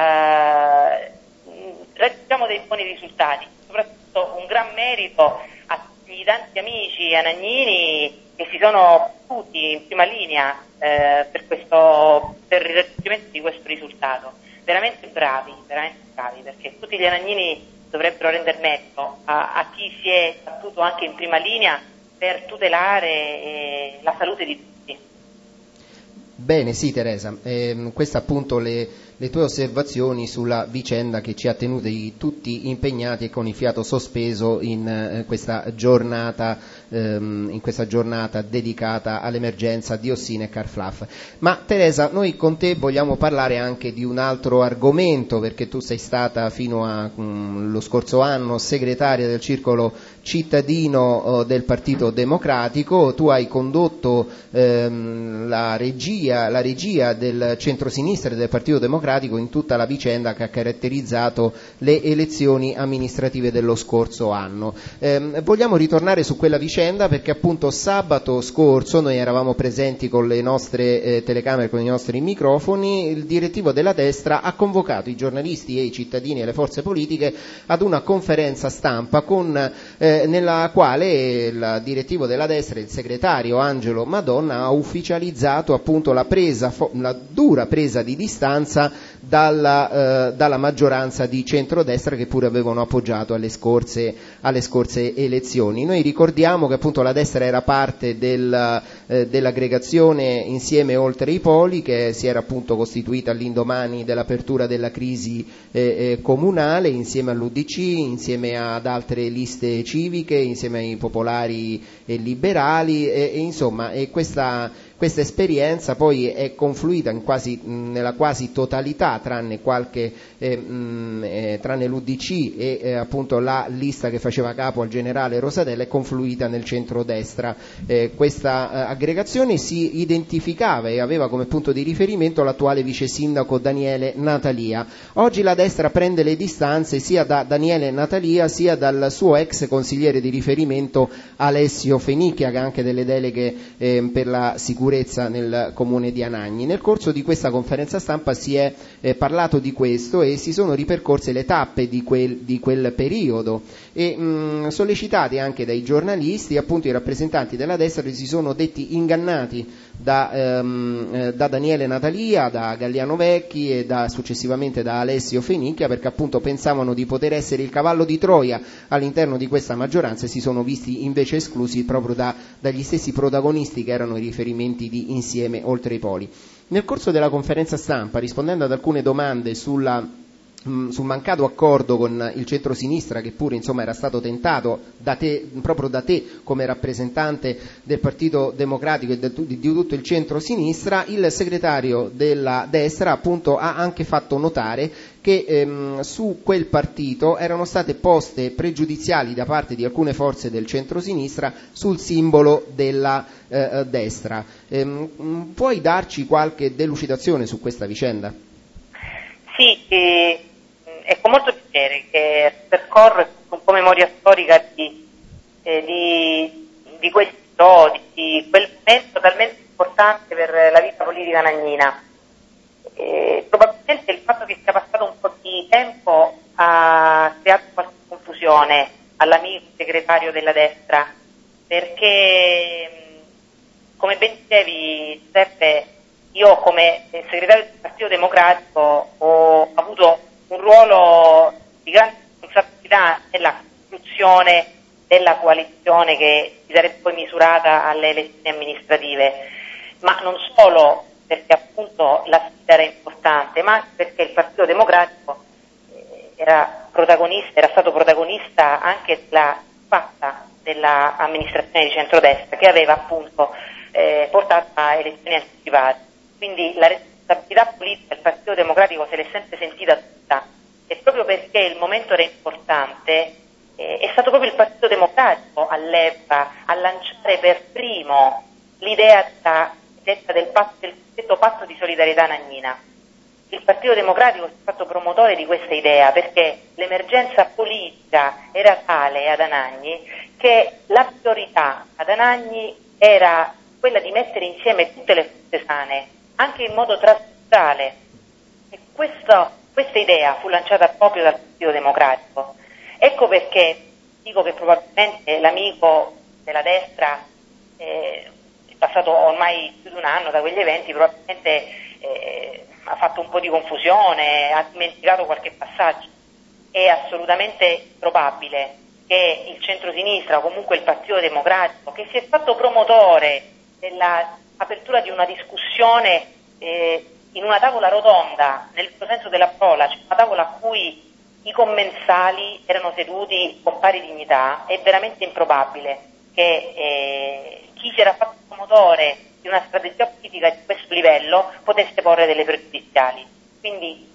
eh, raggiungiamo dei buoni risultati, soprattutto un gran merito a tutti i tanti amici anagnini che si sono battuti in prima linea eh, per questo, per il raggiungimento di questo risultato. Veramente bravi, veramente bravi, perché tutti gli anagnini dovrebbero rendere merito a, a chi si è battuto anche in prima linea per tutelare eh, la salute di tutti.
Bene, sì Teresa, eh, queste appunto le, le tue osservazioni sulla vicenda che ci ha tenuti tutti impegnati e con il fiato sospeso in eh, questa giornata ehm, in questa giornata dedicata all'emergenza diossina e Carflaf. Ma Teresa, noi con te vogliamo parlare anche di un altro argomento, perché tu sei stata fino allo scorso anno segretaria del circolo cittadino eh, del Partito Democratico. Tu hai condotto ehm, la regia la regia del centrosinistra e del Partito Democratico in tutta la vicenda che ha caratterizzato le elezioni amministrative dello scorso anno. Eh, vogliamo ritornare su quella vicenda perché appunto sabato scorso noi eravamo presenti con le nostre eh, telecamere, con i nostri microfoni. Il direttivo della destra ha convocato i giornalisti e i cittadini e le forze politiche ad una conferenza stampa con, eh, nella quale il direttivo della destra, il segretario Angelo Madonna, ha ufficializzato appunto la La, presa, la dura presa di distanza dalla, eh, dalla maggioranza di centrodestra che pure avevano appoggiato alle scorse, alle scorse elezioni. Noi ricordiamo che appunto la destra era parte del, eh, dell'aggregazione Insieme Oltre i Poli, che si era appunto costituita all'indomani dell'apertura della crisi eh, eh, comunale, insieme all'U D C, insieme ad altre liste civiche, insieme ai popolari e liberali e, e insomma e questa Questa esperienza poi è confluita in quasi, nella quasi totalità, tranne qualche, eh, mh, eh, tranne l'U D C e eh, appunto la lista che faceva capo al generale Rosadella, è confluita nel centrodestra. Eh, questa eh, aggregazione si identificava e aveva come punto di riferimento l'attuale vice sindaco Daniele Natalia. Oggi la destra prende le distanze sia da Daniele Natalia sia dal suo ex consigliere di riferimento Alessio Fenicchia, che ha anche delle deleghe eh, per la sicurezza nel comune di Anagni. Nel corso di questa conferenza stampa si è eh, parlato di questo e si sono ripercorse le tappe di quel, di quel periodo e mh, sollecitati anche dai giornalisti, appunto i rappresentanti della destra si sono detti ingannati da, ehm, eh, da Daniele Natalia, da Galliano Vecchi e da, successivamente da Alessio Fenicchia, perché appunto pensavano di poter essere il cavallo di Troia all'interno di questa maggioranza e si sono visti invece esclusi proprio da, dagli stessi protagonisti che erano i riferimenti di Insieme Oltre i Poli. Nel corso della conferenza stampa, rispondendo ad alcune domande sulla sul mancato accordo con il centrosinistra, che pure insomma era stato tentato da te, proprio da te come rappresentante del Partito Democratico e di, di tutto il centrosinistra, il segretario della destra appunto ha anche fatto notare che ehm, su quel partito erano state poste pregiudiziali da parte di alcune forze del centrosinistra sul simbolo della eh, destra. Ehm, puoi darci qualche delucidazione su questa vicenda?
Sì, eh, è con molto piacere che percorro un po' memoria storica di, eh, di, di questi appunto di quel momento talmente importante per la vita politica nagnina. Eh, probabilmente il fatto che sia passato un po' di tempo ha creato qualche confusione all'amico segretario della destra, perché, come ben dicevi Giuseppe, io come segretario del Partito Democratico ho avuto un ruolo di grande responsabilità nella costruzione della coalizione che si sarebbe poi misurata alle elezioni amministrative, ma non solo perché appunto la sfida era importante, ma anche perché il Partito Democratico era protagonista, era stato protagonista anche della fatta dell'amministrazione di centrodestra che aveva appunto eh, portato a elezioni anticipate. Quindi la responsabilità politica del Partito Democratico se l'è sempre sentita tutta, e proprio perché il momento era importante eh, è stato proprio il Partito Democratico all'epoca a lanciare per primo l'idea della, del patto, del cosiddetto patto di solidarietà nagnina. Il Partito Democratico si è fatto promotore di questa idea perché l'emergenza politica era tale ad Anagni che la priorità ad Anagni era quella di mettere insieme tutte le forze sane, anche in modo trasversale. E questo, questa idea fu lanciata proprio dal Partito Democratico. Ecco perché dico che probabilmente l'amico della destra, eh, è passato ormai più di un anno da quegli eventi, probabilmente eh, ha fatto un po' di confusione, ha dimenticato qualche passaggio. È assolutamente probabile che il centro-sinistra o comunque il Partito Democratico, che si è fatto promotore dell'apertura di una discussione eh, in una tavola rotonda, nel senso della parola, cioè una tavola a cui i commensali erano seduti con pari dignità, è veramente improbabile che eh, chi si era fatto promotore di una strategia politica di questo livello potesse porre delle pregiudiziali. Quindi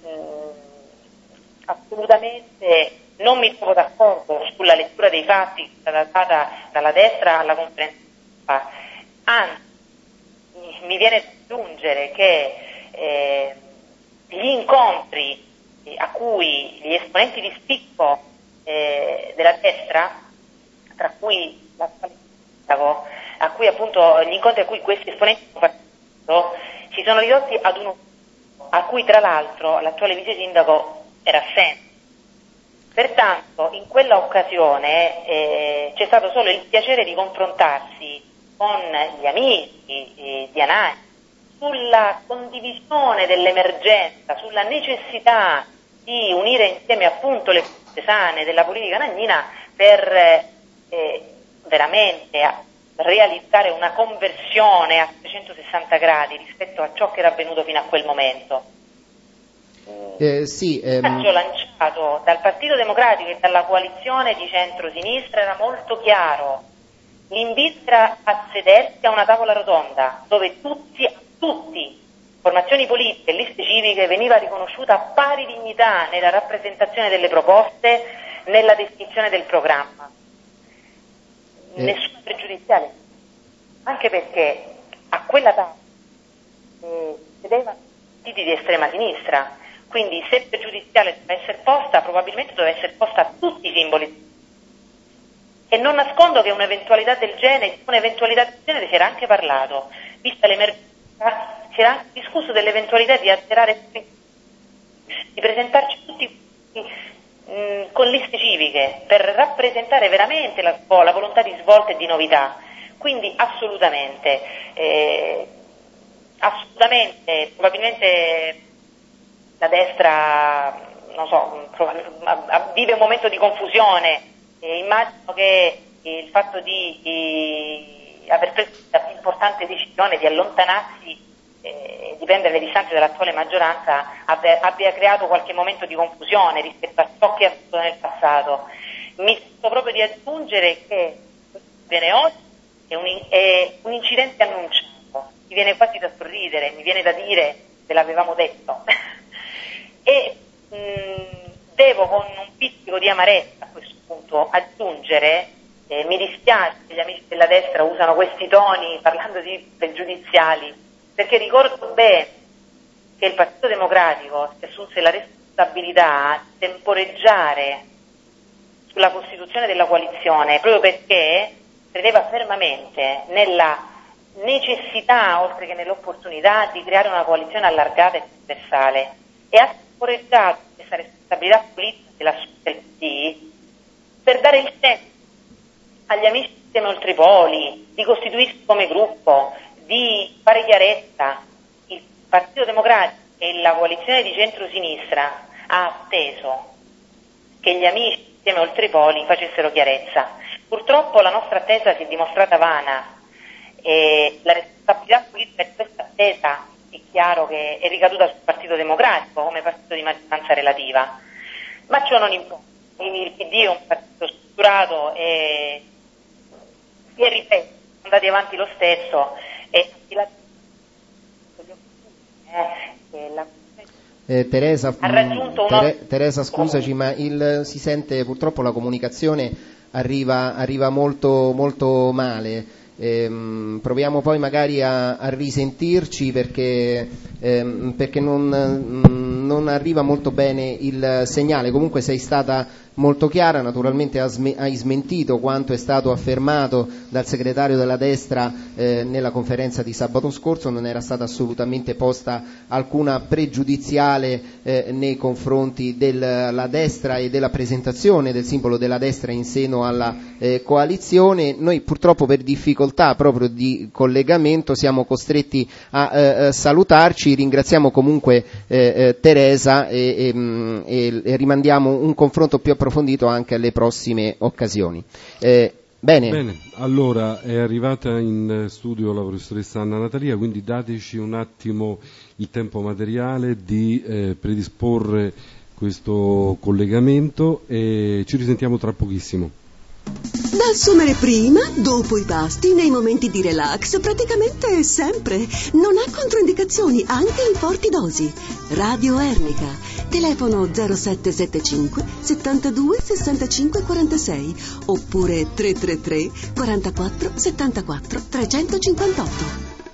mh, assolutamente non mi trovo d'accordo sulla lettura dei fatti che è stata data dalla destra alla conferenza stampa, anzi mi viene da aggiungere che eh, gli incontri a cui gli esponenti di spicco eh, della destra, tra cui l'attuale sindaco, a cui appunto gli incontri a cui questi esponenti hanno partecipato, si sono ridotti ad uno a cui tra l'altro l'attuale vice sindaco era assente. Pertanto in quella occasione eh, c'è stato solo il piacere di confrontarsi con gli amici eh, di Anagni sulla condivisione dell'emergenza, sulla necessità di unire insieme appunto le forze sane della politica nagnina per eh, veramente realizzare una conversione a trecentosessanta gradi rispetto a ciò che era avvenuto fino a quel momento.
Eh, sì,
il messaggio ehm... lanciato dal Partito Democratico e dalla coalizione di centro-sinistra era molto chiaro. L'invito era a sedersi a una tavola rotonda dove tutti, tutti, formazioni politiche e liste civiche, veniva riconosciuta pari dignità nella rappresentazione delle proposte, nella definizione del programma. Eh. Nessuna pregiudiziale, anche perché a quella tavola eh, sedevano partiti di estrema sinistra. Quindi se pregiudiziale deve essere posta, probabilmente deve essere posta a tutti i simboli. E non nascondo che un'eventualità del genere, un'eventualità del genere si era anche parlato, vista l'emergenza, si era anche discusso dell'eventualità di azzerare, di presentarci tutti mh, con liste civiche per rappresentare veramente la, la volontà di svolta e di novità. Quindi assolutamente, eh, assolutamente, probabilmente la destra, non so, vive un momento di confusione. E immagino che il fatto di, di aver preso questa importante decisione di allontanarsi eh, di prendere le distanze dall'attuale maggioranza abbia, abbia creato qualche momento di confusione rispetto a ciò che è avvenuto nel passato. Mi sento proprio di aggiungere che viene oggi è un, è un incidente annunciato, mi viene quasi da sorridere, mi viene da dire ve l'avevamo detto e mh, devo con un pizzico di amarezza a questo punto aggiungere, eh, mi dispiace che gli amici della destra usano questi toni parlando di pregiudiziali, perché ricordo bene che il Partito Democratico si assunse la responsabilità di temporeggiare sulla costituzione della coalizione, proprio perché credeva fermamente nella necessità, oltre che nell'opportunità, di creare una coalizione allargata e trasversale, e ha temporeggiato questa responsabilità politica della del P D per dare il tempo agli amici di Insieme Oltre i Poli di costituirsi come gruppo, di fare chiarezza. Il Partito Democratico e la coalizione di centrosinistra ha atteso che gli amici di Insieme Oltre i Poli facessero chiarezza. Purtroppo la nostra attesa si è dimostrata vana e la responsabilità politica di questa attesa è chiaro che è ricaduta sul Partito Democratico come partito di maggioranza relativa, ma ciò non importa. Il P D è un partito strutturato e, e ripeto, sono andati avanti lo stesso e eh, la
Eh, Teresa,
ha raggiunto
Tere,
uno...
Teresa, scusaci, ma il, si sente purtroppo la comunicazione arriva, arriva molto, molto male. Ehm, proviamo poi magari a, a risentirci perché, ehm, perché non, non arriva molto bene il segnale. Comunque sei stata molto chiara, naturalmente hai smentito quanto è stato affermato dal segretario della destra eh, nella conferenza di sabato scorso. Non era stata assolutamente posta alcuna pregiudiziale eh, nei confronti della destra e della presentazione del simbolo della destra in seno alla eh, coalizione. Noi purtroppo per difficoltà proprio di collegamento siamo costretti a eh, salutarci. Ringraziamo comunque eh, eh, Teresa e, e, e rimandiamo un confronto più approfondito anche alle prossime occasioni. Eh, bene.
Bene, allora è arrivata in studio la professoressa Anna Natalia, quindi dateci un attimo il tempo materiale di eh, predisporre questo collegamento e ci risentiamo tra pochissimo.
Da assumere prima, dopo i pasti, nei momenti di relax, praticamente sempre. Non ha controindicazioni, anche in forti dosi. Radio Ernica, telefono zero sette sette cinque settantadue sessantacinque quarantasei oppure tre tre tre quarantaquattro settantaquattro trecentocinquantotto.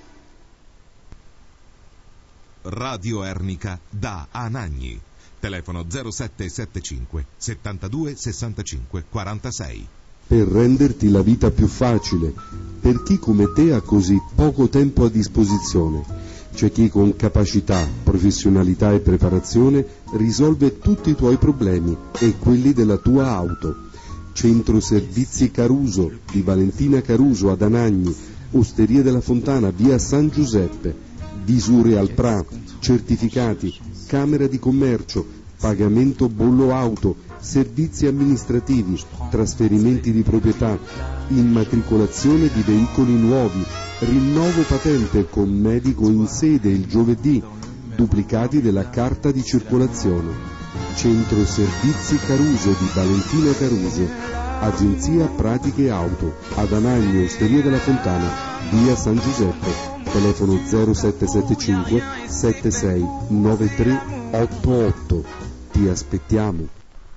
Radio Ernica da Anagni, telefono zero sette sette cinque settantadue sessantacinque quarantasei.
Per renderti la vita più facile, per chi come te ha così poco tempo a disposizione. C'è chi con capacità, professionalità e preparazione risolve tutti i tuoi problemi e quelli della tua auto. Centro Servizi Caruso di Valentina Caruso ad Anagni, Osteria della Fontana, via San Giuseppe, visure al P R A, certificati, Camera di Commercio, pagamento bollo auto, servizi amministrativi, trasferimenti di proprietà, immatricolazione di veicoli nuovi, rinnovo patente con medico in sede il giovedì, duplicati della carta di circolazione. Centro Servizi Caruso di Valentina Caruso, Agenzia Pratiche Auto, ad Anagni, Osteria della Fontana, via San Giuseppe, telefono zero sette sette cinque sette sei nove tre otto otto. Ti aspettiamo.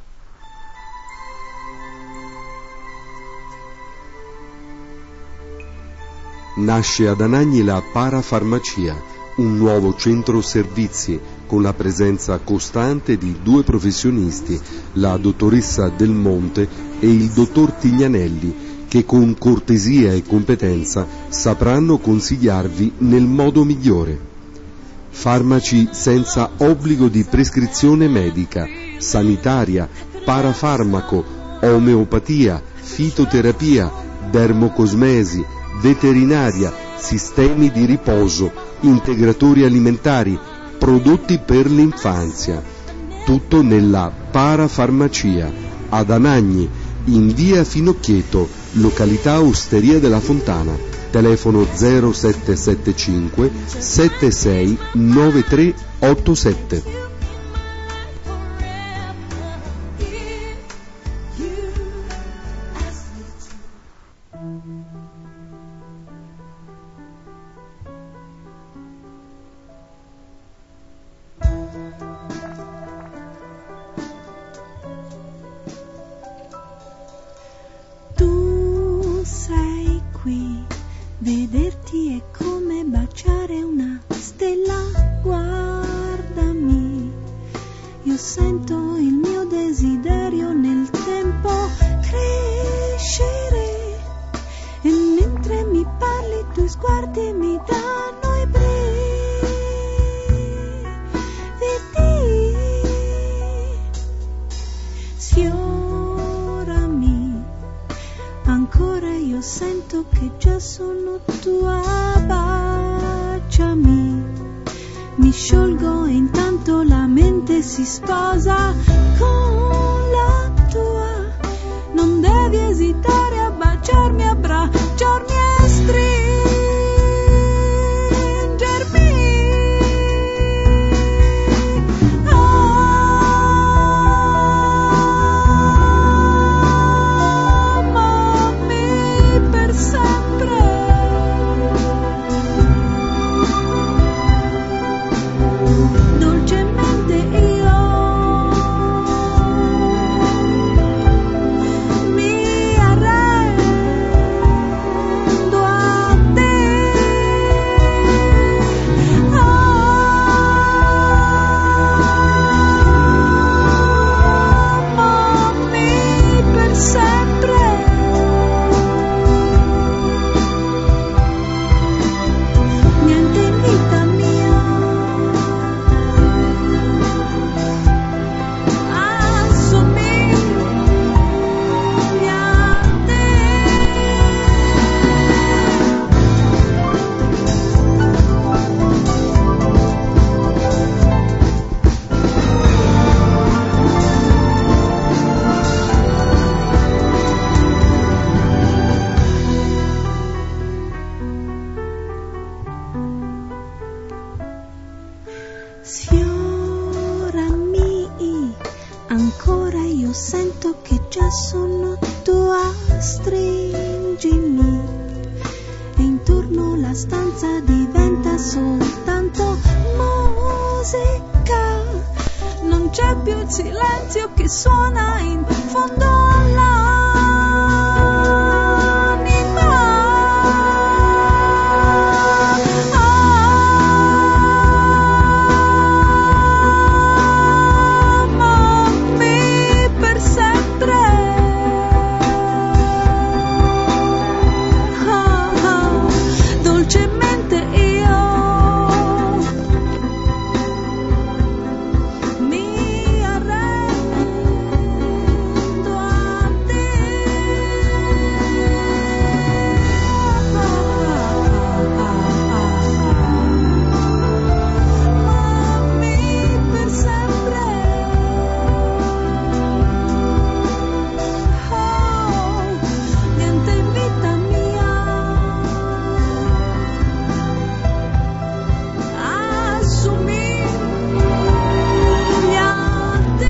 Nasce ad Anagni la Parafarmacia, un nuovo centro servizi con la presenza costante di due professionisti, la dottoressa Del Monte e il dottor Tignanelli, che con cortesia e competenza sapranno consigliarvi nel modo migliore. Farmaci senza obbligo di prescrizione medica, sanitaria, parafarmaco, omeopatia, fitoterapia, dermocosmesi, veterinaria, sistemi di riposo, integratori alimentari, prodotti per l'infanzia. Tutto nella Parafarmacia, ad Anagni, in via Finocchieto, località Osteria della Fontana. Telefono zero sette sette cinque sette sei nove tre otto sette.
Vederti è come baciare una stella, guardami, mi sciolgo e intanto la mente si sposa con la tua. Non devi esitare a baciarmi, abbracciarmi e stringermi. Amami per sempre. Dolcemente io mi arrendo a te. Amami per sempre. Niente in vita mia assomiglia a te. Sfiorami, ancora io sento che già sono tua, stringimi e intorno la stanza diventa soltanto musica. Non c'è più il silenzio che suona in fondo all'anima. Amami per sempre. Ah, ah, dolcemente io mi arrendo a te. Ah, ah, amami per sempre. Oh, niente in vita mia assomiglia a te.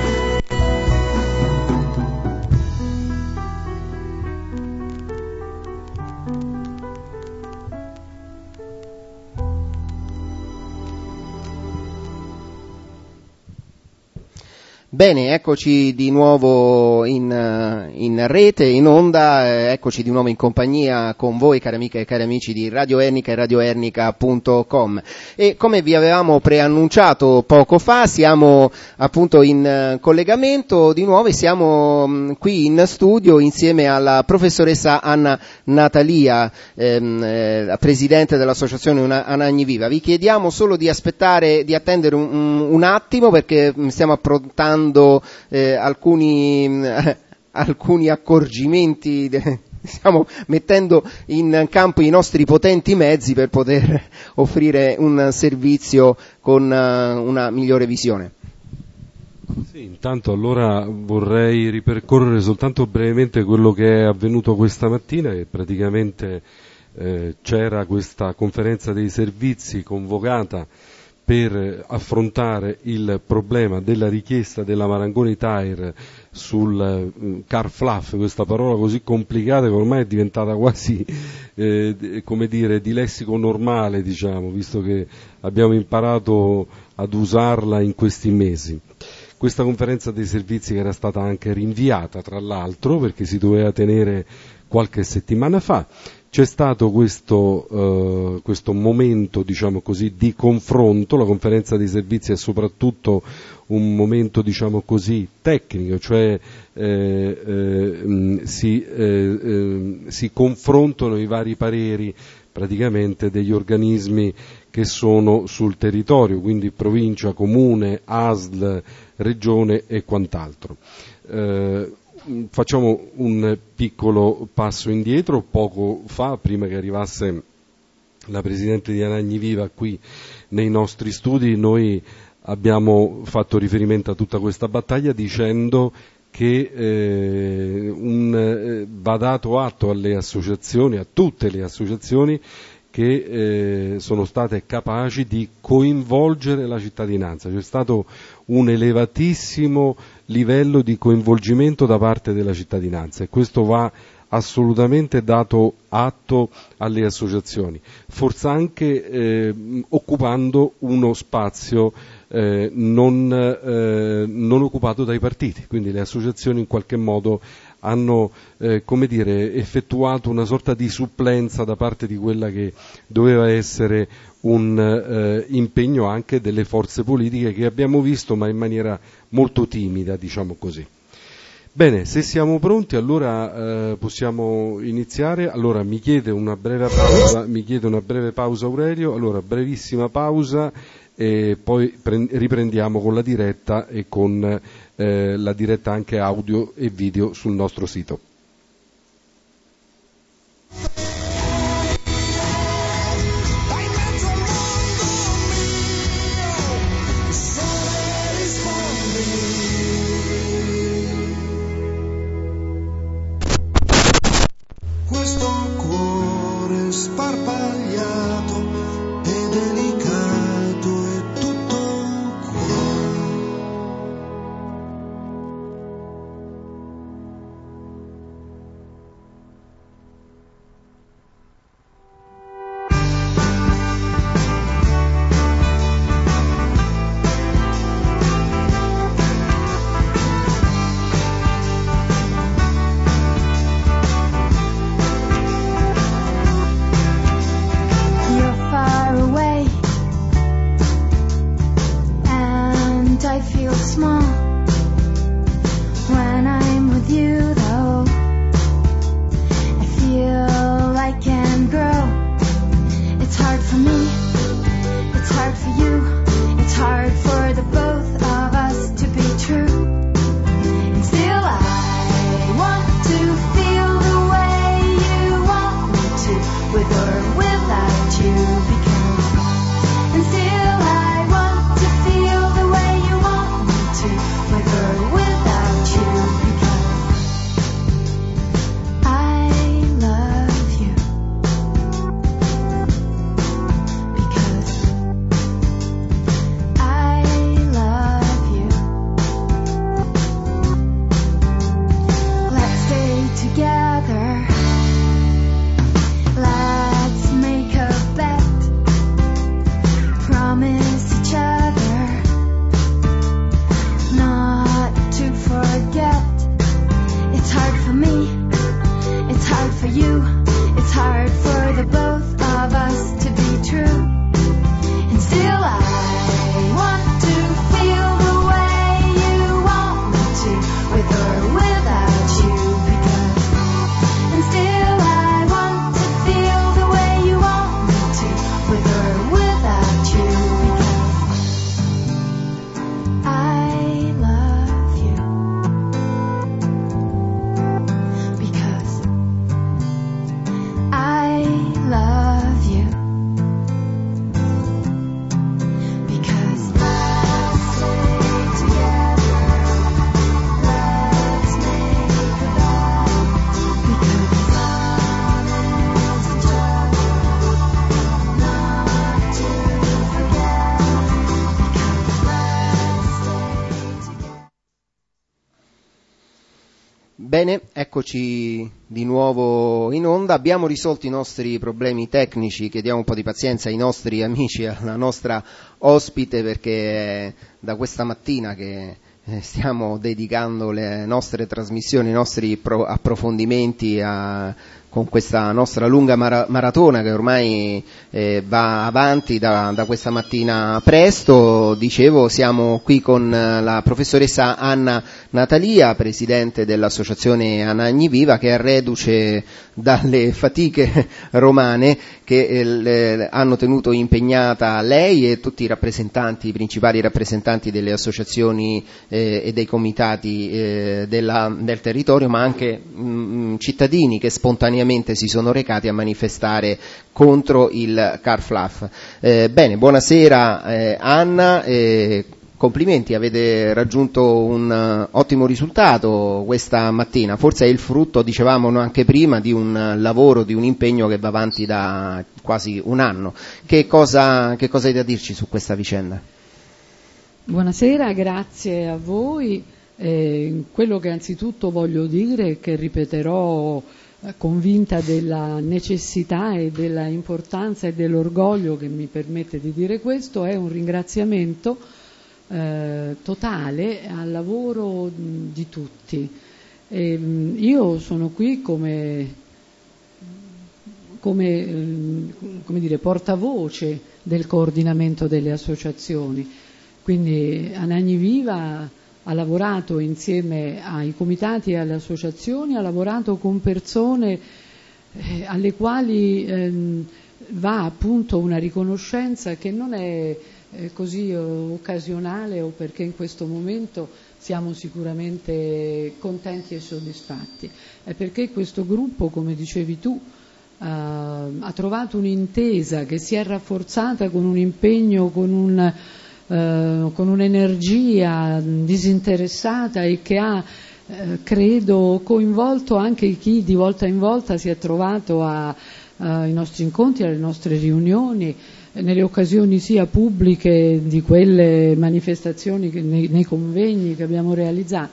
Bene, eccoci di nuovo in, eh, in rete, in onda, eh, eccoci di nuovo in compagnia con voi, cari amiche e cari amici di Radio Ernica e radio ernica punto com. E come vi avevamo preannunciato poco fa, siamo appunto in eh, collegamento di nuovo e siamo mh, qui in studio insieme alla professoressa Anna Natalia, ehm, eh, presidente dell'associazione Una- Anagni Viva. Vi chiediamo solo di aspettare, di attendere un, un, un attimo perché mh, stiamo approntando eh, alcuni, mh, alcuni accorgimenti, de- stiamo mettendo in campo i nostri potenti mezzi per poter offrire un servizio con uh, una migliore visione.
Sì, intanto allora vorrei ripercorrere soltanto brevemente quello che è avvenuto questa mattina, che praticamente eh, c'era questa conferenza dei servizi convocata per affrontare il problema della richiesta della Marangoni Tire sul uh, car fluff, questa parola così complicata che ormai è diventata quasi eh, come dire di lessico normale, diciamo, visto che abbiamo imparato ad usarla in questi mesi. Questa conferenza dei servizi che era stata anche rinviata, tra l'altro, perché si doveva tenere qualche settimana fa. C'è stato questo, uh, questo momento, diciamo così, di confronto. La conferenza dei servizi è soprattutto un momento, diciamo così, tecnico, cioè eh, eh, si, eh, eh, si confrontano i vari pareri praticamente degli organismi che sono sul territorio, quindi provincia, comune, A S L, regione e quant'altro. Eh, Facciamo un piccolo passo indietro. Poco fa, prima che arrivasse la Presidente di Anagni Viva qui nei nostri studi, noi abbiamo fatto riferimento a tutta questa battaglia dicendo che eh, un, eh, va dato atto alle associazioni, a tutte le associazioni che eh, sono state capaci di coinvolgere la cittadinanza. C'è stato un elevatissimo livello di coinvolgimento da parte della cittadinanza e questo va assolutamente dato atto alle associazioni, forse anche eh, occupando uno spazio eh, non, eh, non occupato dai partiti, quindi le associazioni in qualche modo hanno eh, come dire, effettuato una sorta di supplenza da parte di quella che doveva essere un eh, impegno anche delle forze politiche che abbiamo visto, ma in maniera molto timida, diciamo così. Bene, se siamo pronti allora eh, possiamo iniziare. Allora mi chiede una breve pausa, mi chiede una breve pausa Aurelio, allora brevissima pausa e poi pre- riprendiamo con la diretta e con eh, la diretta anche audio e video sul nostro sito.
Questo cuore sparpagliato e delicato è tutto qua.
Bene, eccoci di nuovo in onda, abbiamo risolto i nostri problemi tecnici, chiediamo un po' di pazienza ai nostri amici, alla nostra ospite, perché da questa mattina che stiamo dedicando le nostre trasmissioni, i nostri pro- approfondimenti a, con questa nostra lunga mara- maratona che ormai eh, va avanti da, da questa mattina presto. Dicevo, siamo qui con la professoressa Anna Natalia, presidente dell'associazione Anagni Viva, che è reduce dalle fatiche romane che eh, le, hanno tenuto impegnata lei e tutti i rappresentanti, i principali rappresentanti delle associazioni eh, e dei comitati eh, della, del territorio, ma anche mh, cittadini che spontaneamente si sono recati a manifestare contro il Car-F L A F. Eh, bene, buonasera eh, Anna, eh, complimenti, avete raggiunto un uh, ottimo risultato questa mattina, forse è il frutto, dicevamo anche prima, di un uh, lavoro, di un impegno che va avanti da quasi un anno. Che cosa, che cosa hai da dirci su questa vicenda?
Buonasera, grazie a voi. Eh, quello che anzitutto voglio dire è che ripeterò convinta della necessità e della importanza e dell'orgoglio che mi permette di dire questo, è un ringraziamento eh, totale al lavoro di tutti. E, io sono qui come, come, come dire, portavoce del coordinamento delle associazioni, quindi Anagni Viva ha lavorato insieme ai comitati e alle associazioni, ha lavorato con persone eh, alle quali eh, va appunto una riconoscenza che non è eh, così occasionale o perché in questo momento siamo sicuramente contenti e soddisfatti, è perché questo gruppo, come dicevi tu, eh, ha trovato un'intesa che si è rafforzata con un impegno, con un Uh, con un'energia disinteressata e che ha, uh, credo, coinvolto anche chi di volta in volta si è trovato a, uh, ai nostri incontri, alle nostre riunioni, nelle occasioni sia pubbliche di quelle manifestazioni, che, nei, nei convegni che abbiamo realizzato.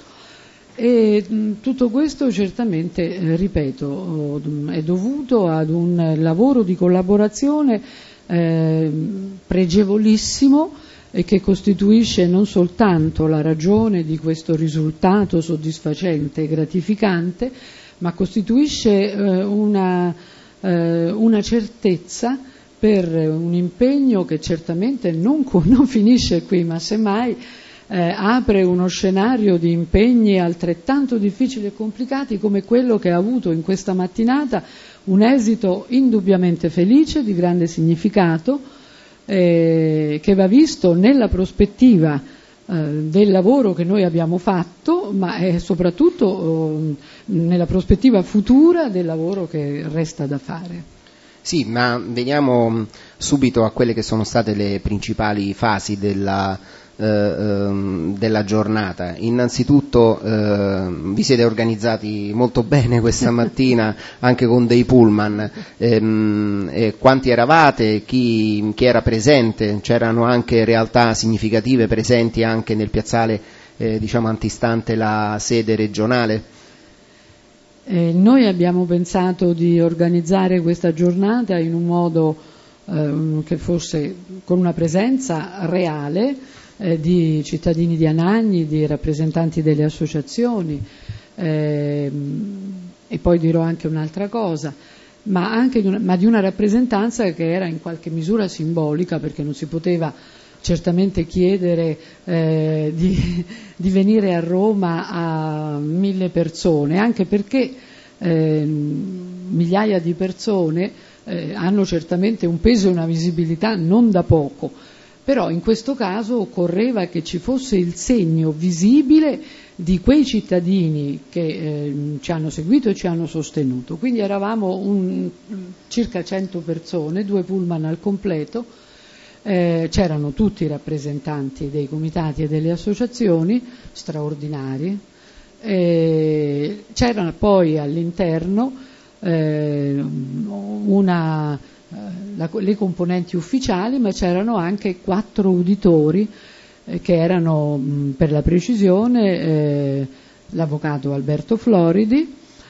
E mh, tutto questo certamente, eh, ripeto, è dovuto ad un lavoro di collaborazione eh, pregevolissimo, e che costituisce non soltanto la ragione di questo risultato soddisfacente e gratificante, ma costituisce eh, una, eh, una certezza per un impegno che certamente non, non finisce qui, ma semmai eh, apre uno scenario di impegni altrettanto difficili e complicati come quello che ha avuto in questa mattinata un esito indubbiamente felice, di grande significato, Eh, che va visto nella prospettiva eh, del lavoro che noi abbiamo fatto, ma è soprattutto eh, nella prospettiva futura del lavoro che resta da fare.
Sì, ma veniamo subito a quelle che sono state le principali fasi della, eh, della giornata. Innanzitutto eh, vi siete organizzati molto bene questa mattina anche con dei pullman. Ehm, eh, quanti eravate? Chi, chi era presente? C'erano anche realtà significative presenti anche nel piazzale eh, diciamo antistante la sede regionale?
Eh, noi abbiamo pensato di organizzare questa giornata in un modo eh, che fosse con una presenza reale eh, di cittadini di Anagni, di rappresentanti delle associazioni, eh, e poi dirò anche un'altra cosa, ma, anche di una, ma di una rappresentanza che era in qualche misura simbolica, perché non si poteva certamente chiedere eh, di, di venire a Roma a mille persone, anche perché eh, migliaia di persone eh, hanno certamente un peso e una visibilità non da poco, però in questo caso occorreva che ci fosse il segno visibile di quei cittadini che eh, ci hanno seguito e ci hanno sostenuto. Quindi eravamo un, circa cento persone, due pullman al completo. Eh, c'erano tutti i rappresentanti dei comitati e delle associazioni straordinari, eh, c'erano poi all'interno eh, una, eh, la, le componenti ufficiali, ma c'erano anche quattro uditori eh, che erano, mh, per la precisione, eh, l'avvocato Alberto Floridi,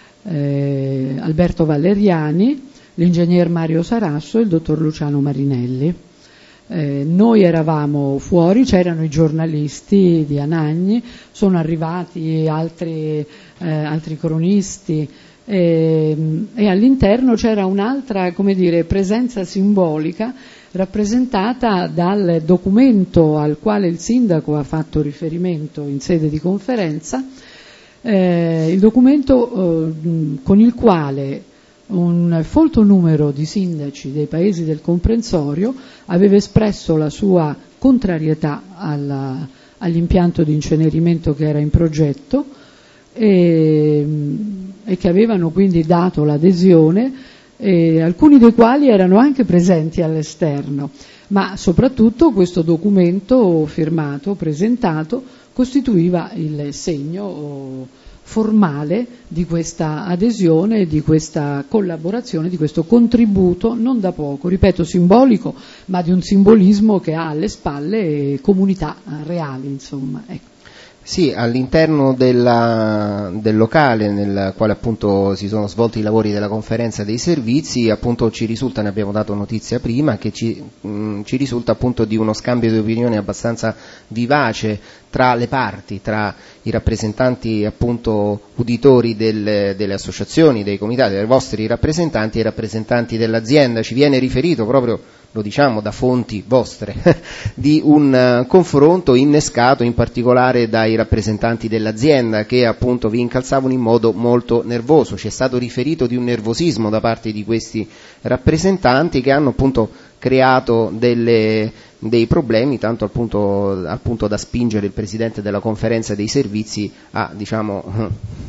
eh, Alberto Valeriani, l'ingegner Mario Sarasso e il dottor Luciano Marinelli. Eh, noi eravamo fuori, c'erano i giornalisti di Anagni, sono arrivati altri, eh, altri cronisti eh, e all'interno c'era un'altra, come dire, presenza simbolica rappresentata dal documento al quale il sindaco ha fatto riferimento in sede di conferenza, eh, il documento eh, con il quale un folto numero di sindaci dei paesi del comprensorio aveva espresso la sua contrarietà alla, all'impianto di incenerimento che era in progetto e, e che avevano quindi dato l'adesione e alcuni dei quali erano anche presenti all'esterno, ma soprattutto questo documento firmato, presentato, costituiva il segno formale di questa adesione, di questa collaborazione, di questo contributo non da poco, ripeto simbolico, ma di un simbolismo che ha alle spalle comunità reali, insomma. Ecco.
Sì, all'interno della, del locale nel quale appunto si sono svolti i lavori della conferenza dei servizi, appunto ci risulta, ne abbiamo dato notizia prima, che ci, mh, ci risulta appunto di uno scambio di opinioni abbastanza vivace tra le parti, tra i rappresentanti appunto uditori del, delle associazioni, dei comitati, dei vostri rappresentanti e i rappresentanti dell'azienda. Ci viene riferito proprio, lo diciamo da fonti vostre, di un uh, confronto innescato in particolare dai rappresentanti dell'azienda che appunto vi incalzavano in modo molto nervoso. Ci è stato riferito di un nervosismo da parte di questi rappresentanti che hanno appunto creato delle, dei problemi, tanto appunto, appunto da spingere il presidente della conferenza dei servizi a, diciamo,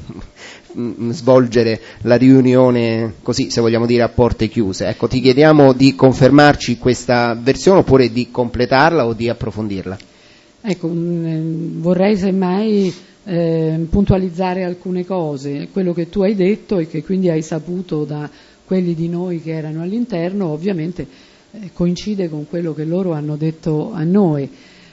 svolgere la riunione così, se vogliamo dire, a porte chiuse. Ecco, ti chiediamo di confermarci questa versione oppure di completarla o di approfondirla.
Ecco, mh, vorrei semmai eh, puntualizzare alcune cose. Quello che tu hai detto e che quindi hai saputo da quelli di noi che erano all'interno, ovviamente eh, coincide con quello che loro hanno detto a noi.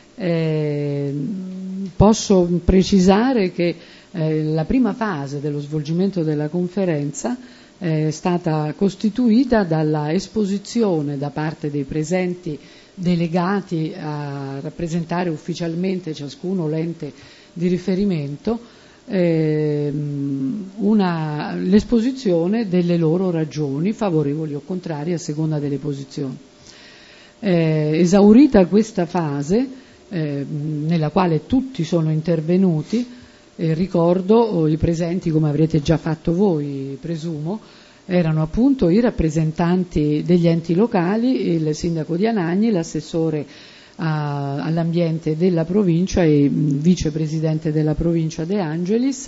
Eh, posso precisare che Eh, la prima fase dello svolgimento della conferenza è stata costituita dalla esposizione da parte dei presenti delegati a rappresentare ufficialmente ciascuno l'ente di riferimento, eh, una, l'esposizione delle loro ragioni favorevoli o contrarie a seconda delle posizioni. Eh, esaurita questa fase, eh, nella quale tutti sono intervenuti, Eh, ricordo oh, i presenti, come avrete già fatto voi, presumo, erano appunto i rappresentanti degli enti locali, il sindaco di Anagni, l'assessore a, all'ambiente della provincia e mh, vicepresidente della provincia De Angelis.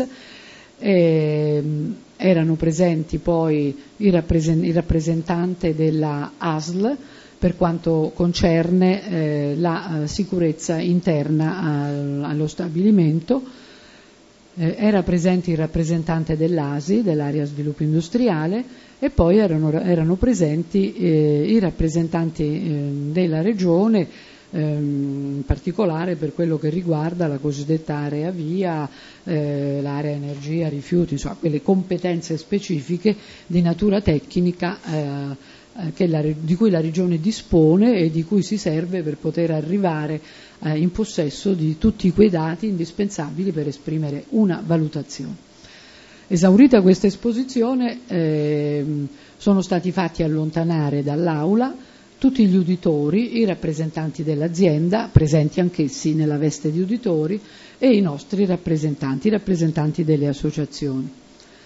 Eh, erano presenti poi il, rappresen- il rappresentante della A S L per quanto concerne eh, la uh, sicurezza interna al, allo stabilimento. Eh, era presente il rappresentante dell'A S I, dell'area sviluppo industriale, e poi erano, erano presenti eh, i rappresentanti eh, della regione, ehm, in particolare per quello che riguarda la cosiddetta area via, eh, l'area energia, rifiuti, insomma quelle competenze specifiche di natura tecnica eh, Che la, di cui la Regione dispone e di cui si serve per poter arrivare eh, in possesso di tutti quei dati indispensabili per esprimere una valutazione. Esaurita questa esposizione eh, sono stati fatti allontanare dall'aula tutti gli uditori, i rappresentanti dell'azienda, presenti anch'essi nella veste di uditori, e i nostri rappresentanti, i rappresentanti delle associazioni.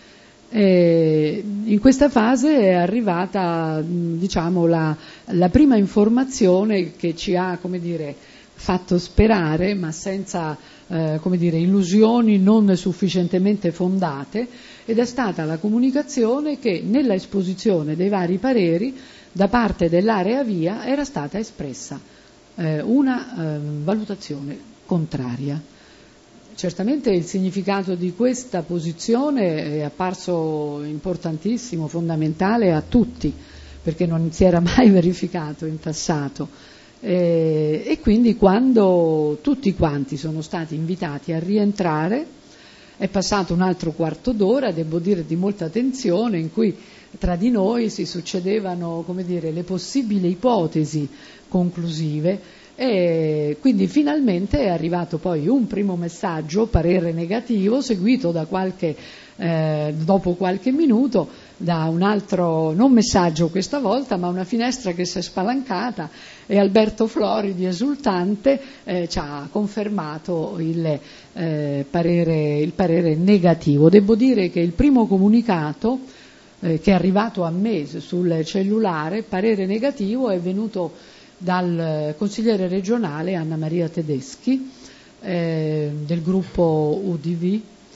Eh, in questa fase è arrivata, diciamo, la, la prima informazione che ci ha, come dire, fatto sperare, ma senza eh, come dire, illusioni non sufficientemente fondate, ed è stata la comunicazione che nella esposizione dei vari pareri da parte dell'area via era stata espressa eh, una eh, valutazione contraria. Certamente il significato di questa posizione è apparso importantissimo, fondamentale a tutti, perché non si era mai verificato in passato. E, e quindi quando tutti quanti sono stati invitati a rientrare, è passato un altro quarto d'ora, devo dire di molta tensione, in cui tra di noi si succedevano, come dire, le possibili ipotesi conclusive. E quindi finalmente è arrivato poi un primo messaggio, parere negativo, seguito da qualche, eh, dopo qualche minuto da un altro, non messaggio questa volta, ma una finestra che si è spalancata e Alberto Floridi, esultante, eh, ci ha confermato il, eh, parere, il parere negativo. Devo dire che il primo comunicato eh, che è arrivato a me sul cellulare, parere negativo, è venuto dal consigliere regionale Anna Maria Tedeschi eh, del gruppo U D V,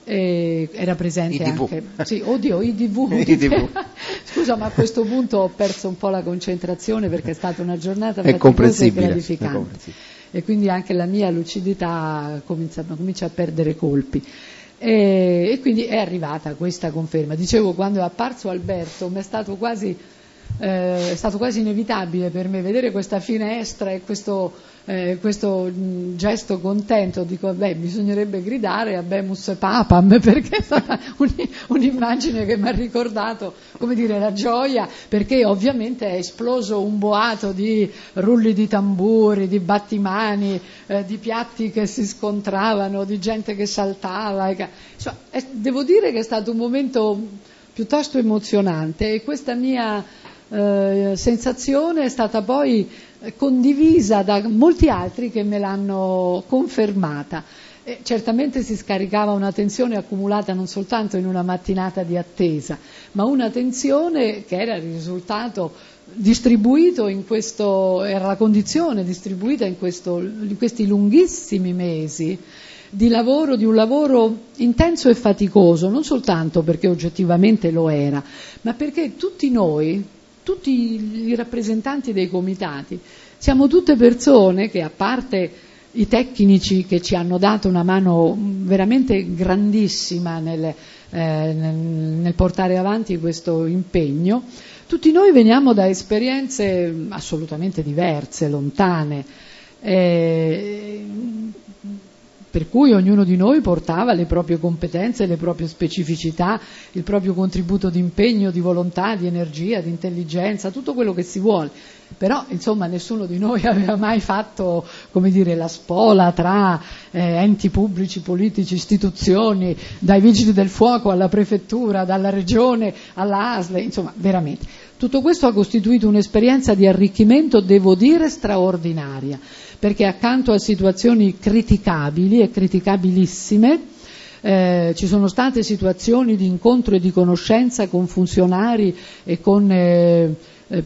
Eh, era presente
I D V.
anche sì, oddio, I D V.
I D V.
Scusa, ma a questo punto ho perso un po' la concentrazione perché è stata una giornata
è
faticosa e
comprensibile,
gratificante,
è comprensibile.
E quindi anche la mia lucidità comincia, comincia a perdere colpi. E, e quindi è arrivata questa conferma. Dicevo, quando è apparso Alberto mi è stato quasi eh, è stato quasi inevitabile per me vedere questa finestra e questo, eh, questo mh, gesto contento. Dico, beh, bisognerebbe gridare Habemus Papam, perché è stata un, un'immagine che mi ha ricordato, come dire, la gioia, perché ovviamente è esploso un boato di rulli di tamburi, di battimani, eh, di piatti che si scontravano, di gente che saltava. E che, insomma, è, devo dire che è stato un momento piuttosto emozionante, e questa mia eh, sensazione è stata poi condivisa da molti altri che me l'hanno confermata. E certamente si scaricava una tensione accumulata non soltanto in una mattinata di attesa, ma una tensione che era il risultato distribuito in questo, era la condizione distribuita in, questo, in questi lunghissimi mesi di lavoro, di un lavoro intenso e faticoso, non soltanto perché oggettivamente lo era, ma perché tutti noi, tutti i rappresentanti dei comitati, siamo tutte persone che, a parte i tecnici che ci hanno dato una mano veramente grandissima nel, eh, nel, nel portare avanti questo impegno, tutti noi veniamo da esperienze assolutamente diverse, lontane, eh, per cui ognuno di noi portava le proprie competenze, le proprie specificità, il proprio contributo di impegno, di volontà, di energia, di intelligenza, tutto quello che si vuole. Però, insomma, nessuno di noi aveva mai fatto, come dire, la spola tra eh, enti pubblici, politici, istituzioni, dai vigili del fuoco alla prefettura, dalla regione alla A S L, insomma, veramente. Tutto questo ha costituito un'esperienza di arricchimento, devo dire, straordinaria, perché accanto a situazioni criticabili e criticabilissime, eh, ci sono state situazioni di incontro e di conoscenza con funzionari e con eh,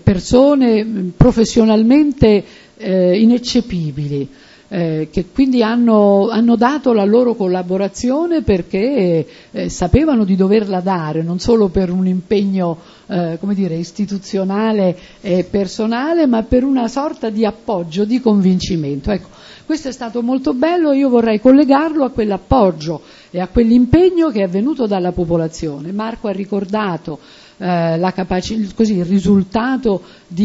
persone professionalmente eh, ineccepibili, eh, che quindi hanno, hanno dato la loro collaborazione perché eh, sapevano di doverla dare, non solo per un impegno eh, come dire, istituzionale e personale, ma per una sorta di appoggio, di convincimento. Ecco, questo è stato molto bello, io vorrei collegarlo a quell'appoggio e a quell'impegno che è venuto dalla popolazione. Marco ha ricordato eh, la capaci- così, il risultato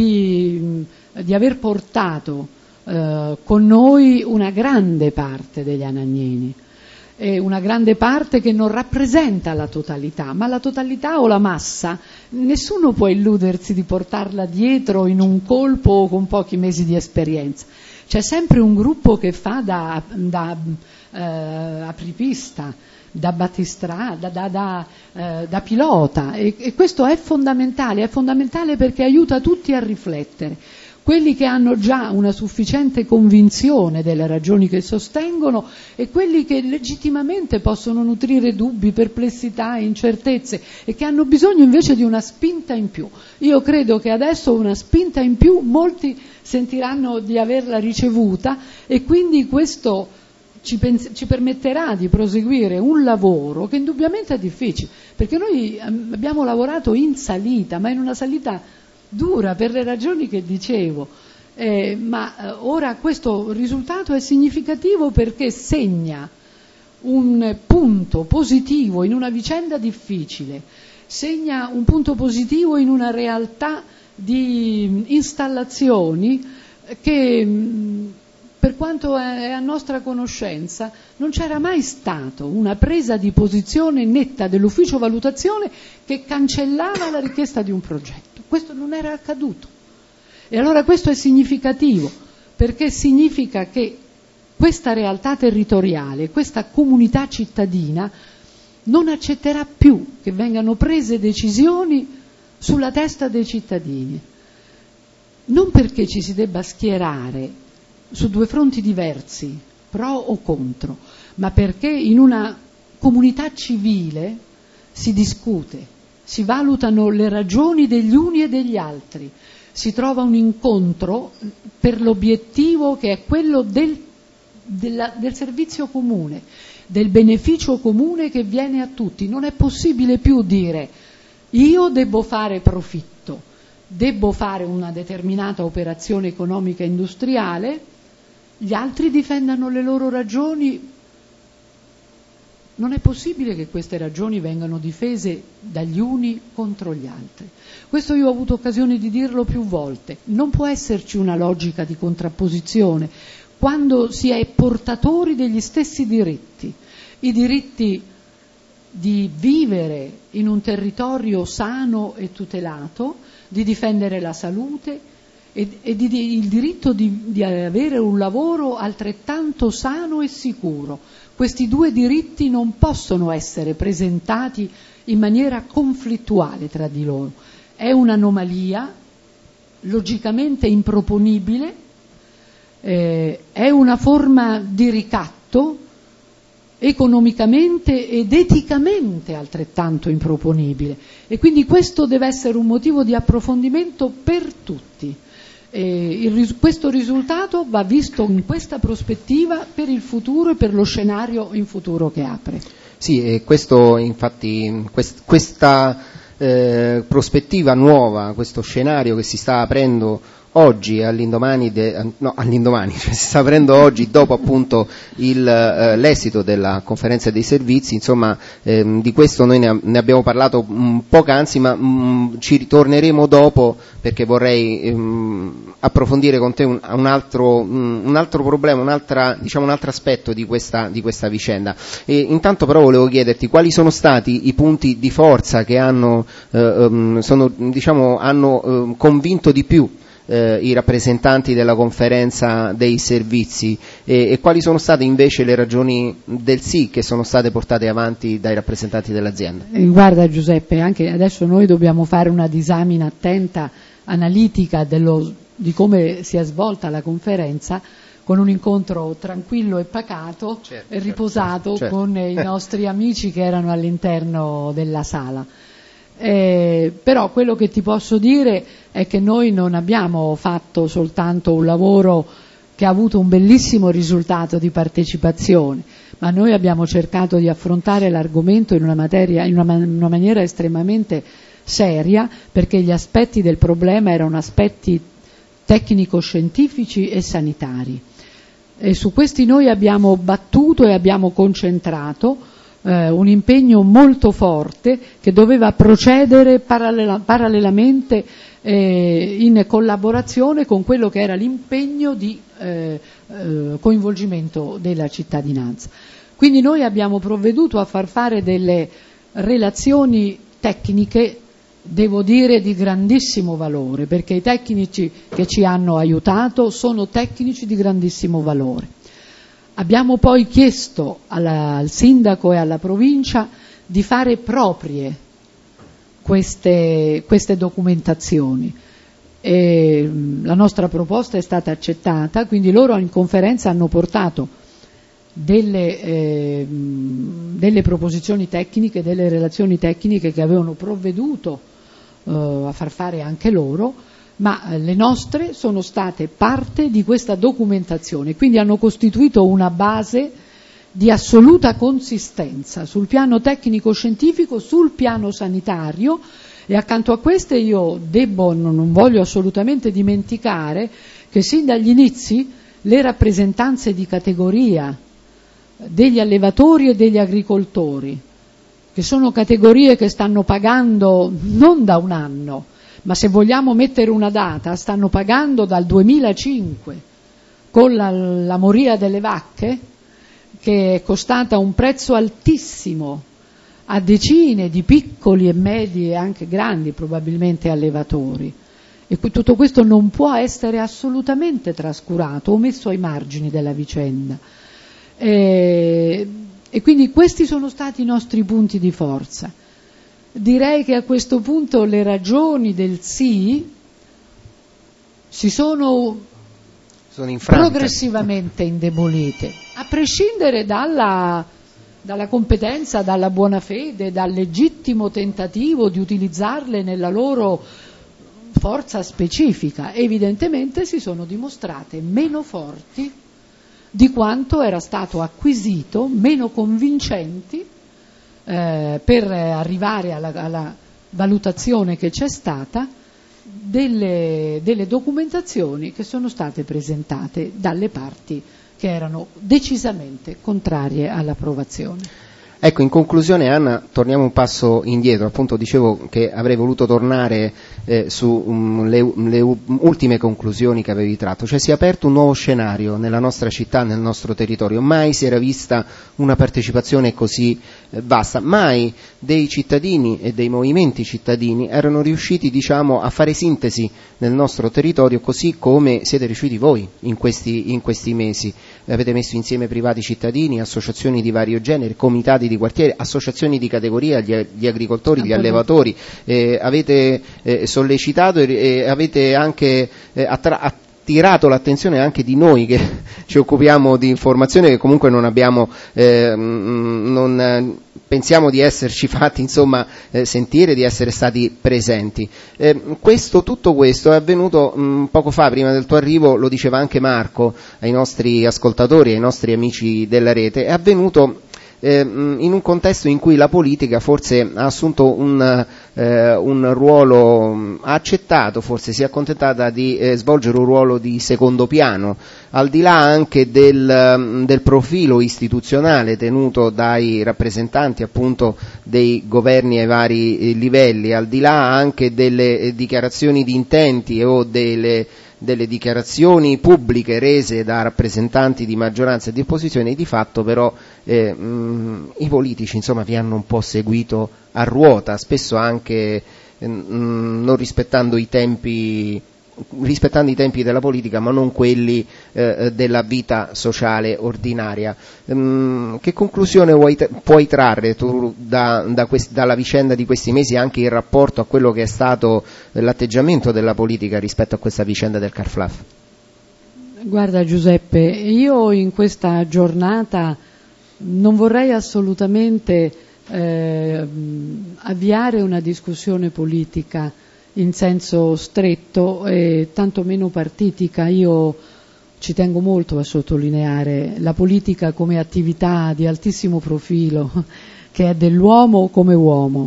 di, di aver portato Uh, con noi una grande parte degli anagnini, e una grande parte che non rappresenta la totalità, ma la totalità o la massa nessuno può illudersi di portarla dietro in un colpo o con pochi mesi di esperienza. C'è sempre un gruppo che fa da, da uh, apripista, da battistrada, da, da, uh, da pilota, e, e questo è fondamentale, è fondamentale perché aiuta tutti a riflettere. Quelli che hanno già una sufficiente convinzione delle ragioni che sostengono e quelli che legittimamente possono nutrire dubbi, perplessità, incertezze e che hanno bisogno invece di una spinta in più. Io credo che adesso una spinta in più molti sentiranno di averla ricevuta, e quindi questo ci, pens- ci permetterà di proseguire un lavoro che indubbiamente è difficile, perché noi abbiamo lavorato in salita, ma in una salita dura per le ragioni che dicevo, eh, ma eh, ora questo risultato è significativo perché segna un punto positivo in una vicenda difficile, segna un punto positivo in una realtà di installazioni che, per quanto è a nostra conoscenza, non c'era mai stato una presa di posizione netta dell'ufficio valutazione che cancellava la richiesta di un progetto. Questo non era accaduto. E allora questo è significativo, perché significa che questa realtà territoriale, questa comunità cittadina non accetterà più che vengano prese decisioni sulla testa dei cittadini. Non perché ci si debba schierare su due fronti diversi, pro o contro, ma perché in una comunità civile si discute, si valutano le ragioni degli uni e degli altri, si trova un incontro per l'obiettivo che è quello del, della, del servizio comune, del beneficio comune che viene a tutti. Non è possibile più dire io devo fare profitto, devo fare una determinata operazione economica e industriale, gli altri difendano le loro ragioni. Non è possibile che queste ragioni vengano difese dagli uni contro gli altri. Questo io ho avuto occasione di dirlo più volte. Non può esserci una logica di contrapposizione quando si è portatori degli stessi diritti. I diritti di vivere in un territorio sano e tutelato, di difendere la salute e, e di, di, il diritto di, di avere un lavoro altrettanto sano e sicuro. Questi due diritti non possono essere presentati in maniera conflittuale tra di loro. È un'anomalia logicamente improponibile, eh, è una forma di ricatto economicamente ed eticamente altrettanto improponibile, e quindi questo deve essere un motivo di approfondimento per tutti. E il, questo risultato va visto in questa prospettiva per il futuro e per lo scenario in futuro che apre.
Sì, e questo infatti quest, questa eh, prospettiva nuova, questo scenario che si sta aprendo oggi all'indomani, de, no, all'indomani cioè si sta aprendo oggi dopo appunto il, eh, l'esito della conferenza dei servizi, insomma ehm, di questo noi ne, ne abbiamo parlato mh, poc'anzi, ma mh, ci ritorneremo dopo, perché vorrei ehm, approfondire con te un, un, altro, mh, un altro problema, un'altra, diciamo un altro aspetto di questa, di questa vicenda. E intanto però volevo chiederti quali sono stati i punti di forza che hanno, eh, um, sono, diciamo, hanno eh, convinto di più Eh, i rappresentanti della conferenza dei servizi, e, e quali sono state invece le ragioni del sì che sono state portate avanti dai rappresentanti dell'azienda?
Eh, guarda Giuseppe, anche adesso noi dobbiamo fare una disamina attenta, analitica dello, di come si è svolta la conferenza, con un incontro tranquillo e pacato, certo, e riposato, certo, certo. con i nostri amici che erano all'interno della sala. Eh, però quello che ti posso dire è che noi non abbiamo fatto soltanto un lavoro che ha avuto un bellissimo risultato di partecipazione, ma noi abbiamo cercato di affrontare l'argomento in una, materia, in una, in una maniera estremamente seria, perché gli aspetti del problema erano aspetti tecnico-scientifici e sanitari, e su questi noi abbiamo battuto e abbiamo concentrato Eh, un impegno molto forte che doveva procedere parallela, parallelamente eh, in collaborazione con quello che era l'impegno di eh, eh, coinvolgimento della cittadinanza. Quindi noi abbiamo provveduto a far fare delle relazioni tecniche, devo dire, di grandissimo valore, perché i tecnici che ci hanno aiutato sono tecnici di grandissimo valore. Abbiamo poi chiesto alla, al sindaco e alla provincia di fare proprie queste, queste documentazioni. E la nostra proposta è stata accettata, quindi loro in conferenza hanno portato delle, eh, delle proposizioni tecniche, delle relazioni tecniche che avevano provveduto eh, a far fare anche loro, ma le nostre sono state parte di questa documentazione, quindi hanno costituito una base di assoluta consistenza sul piano tecnico-scientifico, sul piano sanitario, e accanto a queste io debbo, non voglio assolutamente dimenticare che sin dagli inizi le rappresentanze di categoria degli allevatori e degli agricoltori, che sono categorie che stanno pagando non da un anno, ma se vogliamo mettere una data, stanno pagando dal duemilacinque con la, la moria delle vacche, che è costata un prezzo altissimo a decine di piccoli e medi e anche grandi probabilmente allevatori, e tutto questo non può essere assolutamente trascurato o messo ai margini della vicenda, e, e quindi questi sono stati i nostri punti di forza. Direi che a questo punto le ragioni del sì si sono, sono progressivamente indebolite, a prescindere dalla, dalla competenza, dalla buona fede, dal legittimo tentativo di utilizzarle nella loro forza specifica. Evidentemente si sono dimostrate meno forti di quanto era stato acquisito, meno convincenti, eh, per arrivare alla, alla valutazione che c'è stata delle, delle documentazioni che sono state presentate dalle parti che erano decisamente contrarie all'approvazione.
Ecco, in conclusione, Anna, torniamo un passo indietro. Appunto dicevo che avrei voluto tornare eh, su um, le, le ultime conclusioni che avevi tratto. Cioè si è aperto un nuovo scenario nella nostra città, nel nostro territorio. Mai si era vista una partecipazione così eh, vasta. Mai dei cittadini e dei movimenti cittadini erano riusciti, diciamo, a fare sintesi nel nostro territorio, così come siete riusciti voi in questi, in questi mesi. Avete messo insieme privati cittadini, associazioni di vario genere, comitati di quartiere, associazioni di categoria, gli, gli agricoltori, gli allevatori, eh, avete eh, sollecitato e eh, avete anche eh, attra- attirato l'attenzione anche di noi che ci occupiamo di informazione, che comunque non abbiamo, eh, non eh, pensiamo di esserci fatti insomma eh, sentire, di essere stati presenti. Eh, questo, tutto questo è avvenuto mh, poco fa, prima del tuo arrivo, lo diceva anche Marco ai nostri ascoltatori, ai nostri amici della rete, è avvenuto in un contesto in cui la politica forse ha assunto un, eh, un ruolo, ha accettato, forse si è accontentata di eh, svolgere un ruolo di secondo piano, al di là anche del, del profilo istituzionale tenuto dai rappresentanti appunto dei governi ai vari eh, livelli, al di là anche delle eh, dichiarazioni di intenti o delle delle dichiarazioni pubbliche rese da rappresentanti di maggioranza e di opposizione. Di fatto però eh, mh, i politici insomma vi hanno un po' seguito a ruota, spesso anche mh, non rispettando i tempi rispettando i tempi della politica, ma non quelli eh, della vita sociale ordinaria. Ehm, che conclusione vuoi t- puoi trarre tu da, da quest- dalla vicenda di questi mesi, anche in rapporto a quello che è stato l'atteggiamento della politica rispetto a questa vicenda del Carflaf?
Guarda Giuseppe, io in questa giornata non vorrei assolutamente eh, avviare una discussione politica in senso stretto e tanto meno partitica. Io ci tengo molto a sottolineare la politica come attività di altissimo profilo, che è dell'uomo come uomo.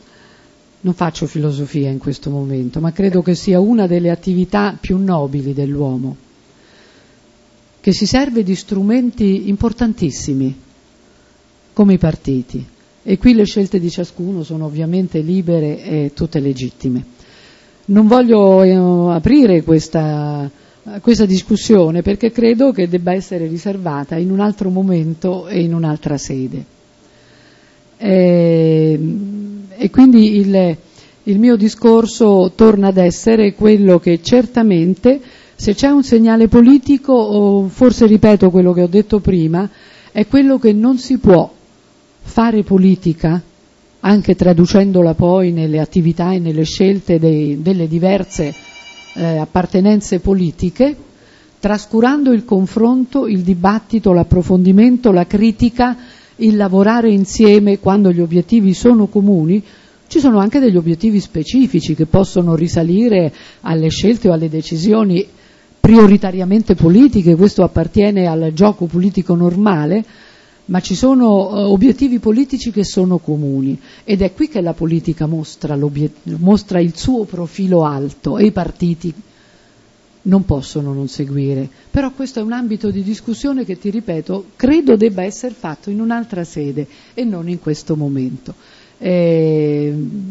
Non faccio filosofia in questo momento, ma credo che sia una delle attività più nobili dell'uomo, che si serve di strumenti importantissimi, come i partiti. E qui le scelte di ciascuno sono ovviamente libere e tutte legittime. Non voglio eh, aprire questa, questa discussione perché credo che debba essere riservata in un altro momento e in un'altra sede. E, e quindi il, il mio discorso torna ad essere quello che certamente, se c'è un segnale politico, o forse ripeto quello che ho detto prima, è quello che non si può fare politica, anche traducendola poi nelle attività e nelle scelte dei, delle diverse eh, appartenenze politiche, trascurando il confronto, il dibattito, l'approfondimento, la critica, il lavorare insieme quando gli obiettivi sono comuni. Ci sono anche degli obiettivi specifici che possono risalire alle scelte o alle decisioni prioritariamente politiche, questo appartiene al gioco politico normale, ma ci sono uh, obiettivi politici che sono comuni, ed è qui che la politica mostra, mostra il suo profilo alto, e i partiti non possono non seguire. Però questo è un ambito di discussione che, ti ripeto, credo debba essere fatto in un'altra sede e non in questo momento. Eh,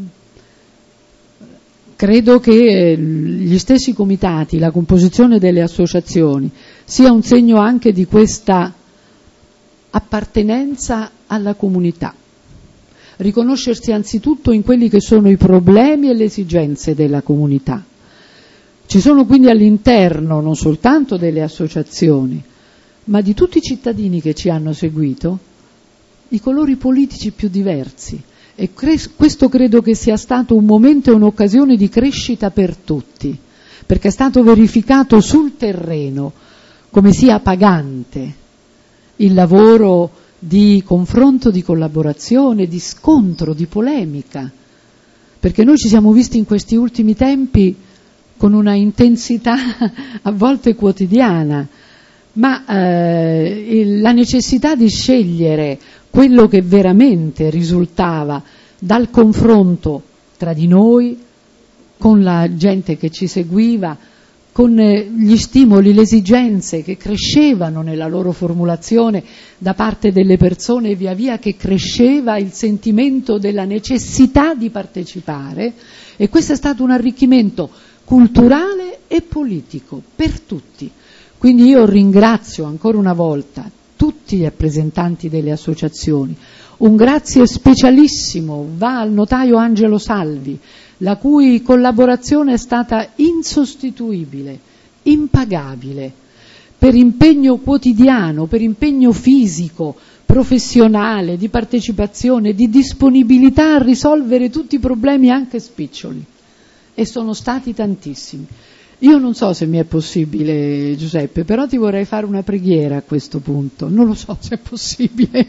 credo che eh, gli stessi comitati, la composizione delle associazioni sia un segno anche di questa appartenenza alla comunità, riconoscersi anzitutto in quelli che sono i problemi e le esigenze della comunità. Ci sono quindi all'interno non soltanto delle associazioni, ma di tutti i cittadini che ci hanno seguito, i colori politici più diversi, e cre- questo credo che sia stato un momento e un'occasione di crescita per tutti, perché è stato verificato sul terreno come sia pagante il lavoro di confronto, di collaborazione, di scontro, di polemica, perché noi ci siamo visti in questi ultimi tempi con una intensità a volte quotidiana, ma eh, il, la necessità di scegliere quello che veramente risultava dal confronto tra di noi, con la gente che ci seguiva, con eh, gli stimoli, le esigenze che crescevano nella loro formulazione da parte delle persone, via via che cresceva il sentimento della necessità di partecipare, e questo è stato un arricchimento culturale e politico per tutti. Quindi io ringrazio ancora una volta tutti i rappresentanti delle associazioni. Un grazie specialissimo va al notaio Angelo Salvi, la cui collaborazione è stata insostituibile, impagabile, per impegno quotidiano, per impegno fisico, professionale, di partecipazione, di disponibilità a risolvere tutti i problemi anche spiccioli. E sono stati tantissimi. Io non so se mi è possibile, Giuseppe, però ti vorrei fare una preghiera a questo punto. Non lo so se è possibile.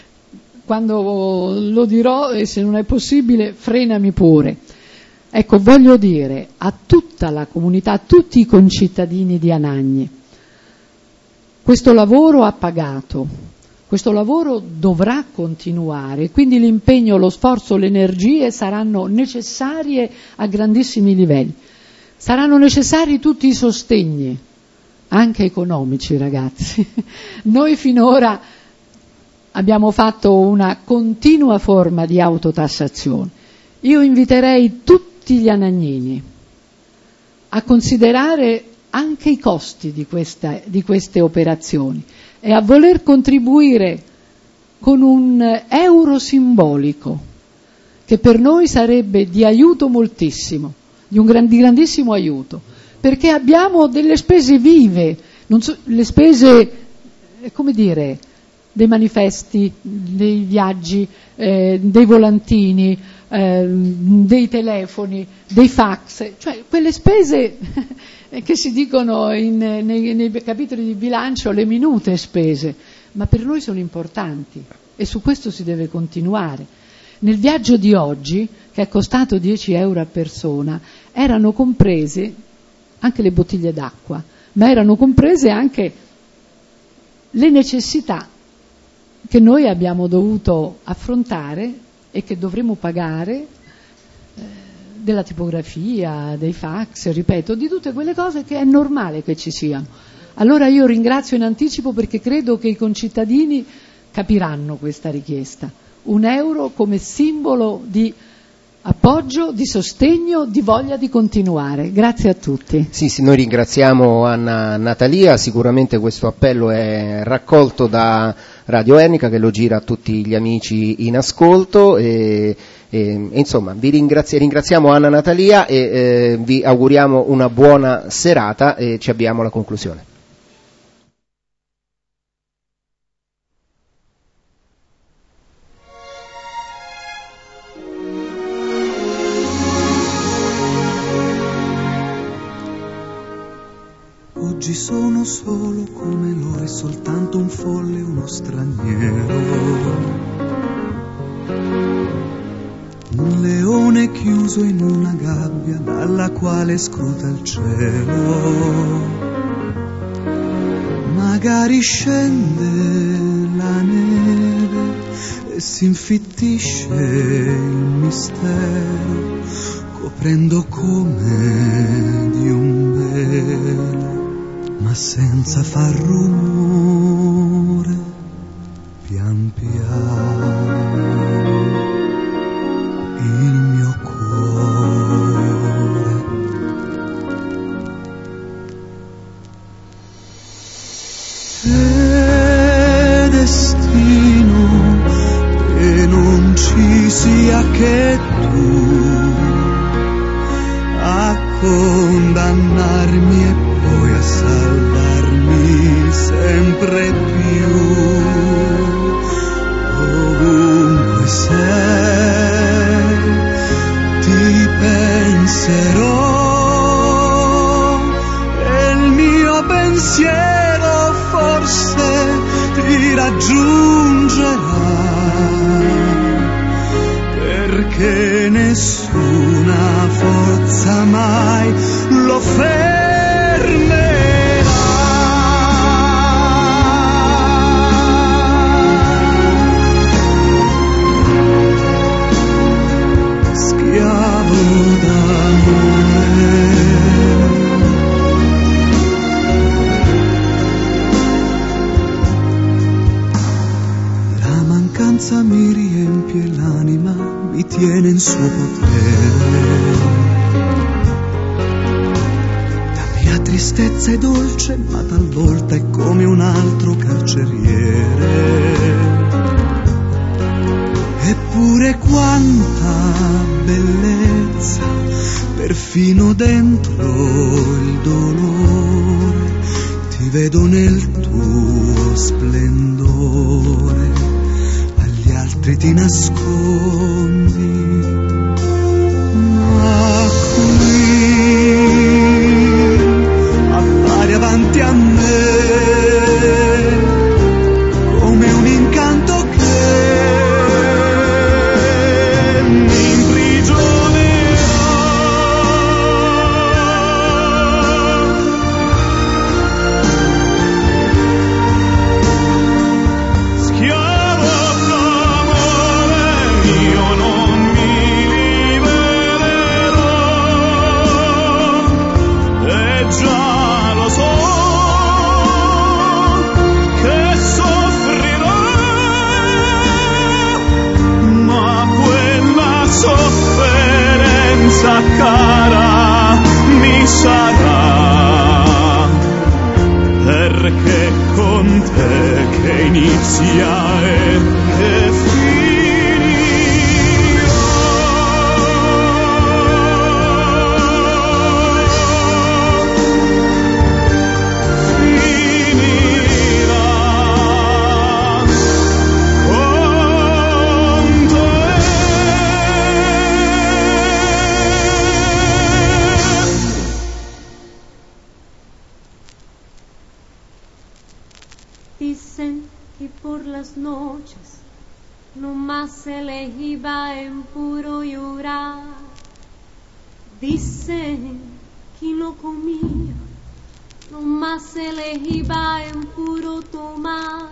Quando lo dirò, e se non è possibile, frenami pure. Ecco, voglio dire a tutta la comunità, a tutti i concittadini di Anagni, questo lavoro ha pagato, questo lavoro dovrà continuare, quindi l'impegno, lo sforzo, le energie saranno necessarie a grandissimi livelli. Saranno necessari tutti i sostegni, anche economici, ragazzi. Noi finora abbiamo fatto una continua forma di autotassazione. Io inviterei tutti gli anagnini a considerare anche i costi di, questa, di queste operazioni e a voler contribuire con un euro simbolico che per noi sarebbe di aiuto moltissimo, di un gran, di grandissimo aiuto, perché abbiamo delle spese vive, non so, le spese, come dire, dei manifesti, dei viaggi, eh, dei volantini, eh, dei telefoni, dei fax, cioè quelle spese che si dicono in, nei, nei capitoli di bilancio, le minute spese, ma per noi sono importanti e su questo si deve continuare. Nel viaggio di oggi, che è costato dieci euro a persona, erano comprese anche le bottiglie d'acqua, ma erano comprese anche le necessità che noi abbiamo dovuto affrontare e che dovremo pagare, eh, della tipografia, dei fax, ripeto, di tutte quelle cose che è normale che ci siano. Allora io ringrazio in anticipo perché credo che i concittadini capiranno questa richiesta. Un euro come simbolo di appoggio, di sostegno, di voglia di continuare. Grazie a tutti.
Sì, sì, noi ringraziamo Anna Natalia, sicuramente questo appello è raccolto da Radio Ernica che lo gira a tutti gli amici in ascolto e, e, e insomma vi ringrazi, ringraziamo Anna Natalia e eh, vi auguriamo una buona serata e ci abbiamo alla conclusione.
Oggi sono solo come loro e soltanto un folle, uno straniero. Un leone chiuso in una gabbia dalla quale scruta il cielo. Magari scende la neve e si infittisce il mistero, coprendo come di un velo, ma senza far rumore, pian piano il mio cuore. È destino che non ci sia che tu a condannarmi e poi a salvarmi sempre più. Ovunque sei ti penserò e il mio pensiero forse ti raggiungerà, perché nessuna forza mai lo fermerà. speranza mi riempie l'anima, mi tiene in suo potere. La mia tristezza è dolce, ma talvolta è come un altro carceriere. Eppure quanta bellezza, perfino dentro il dolore, ti vedo nel tuo splendore, agli altri ti nascondi, ma qui appari avanti a me come un incanto che
cara mi sarà, perché con te che inizia e che
noches nomás se le iba en puro llorar. Dicen que no comía, nomás se le iba en puro tomar.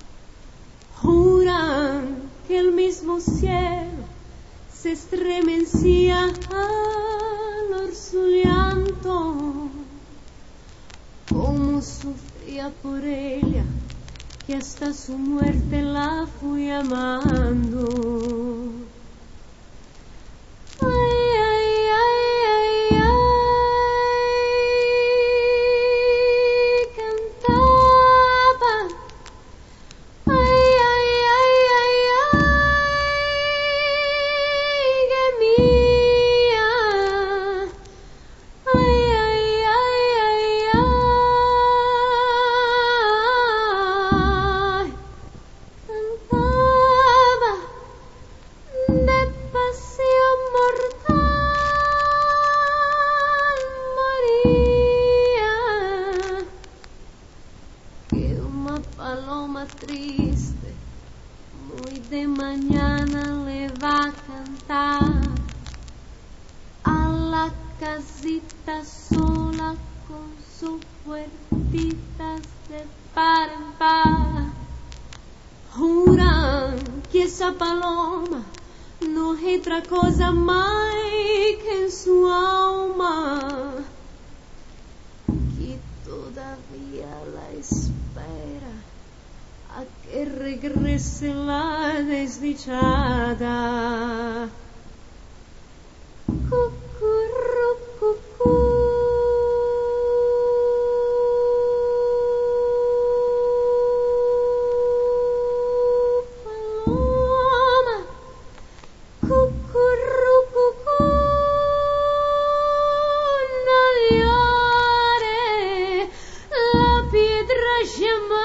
Juran que el mismo cielo se estremecía al oír su llanto, como sufría por ella, que hasta su muerte la fui amando. Ay, ay, ay, ay, ay, cantaba. Ay, ay, ay, ay, ay, gemía. Ay, ay, ay, ay, ay. Triste, muy de mañana le va a cantar a la casita sola con sus puertitas de par en par. Juran que esa paloma no es otra cosa más que en su alma, que todavía la espera a que regrese la desdichada. Cucurrucucú. Paloma, cucurrucucú. No llore, la piedra llama.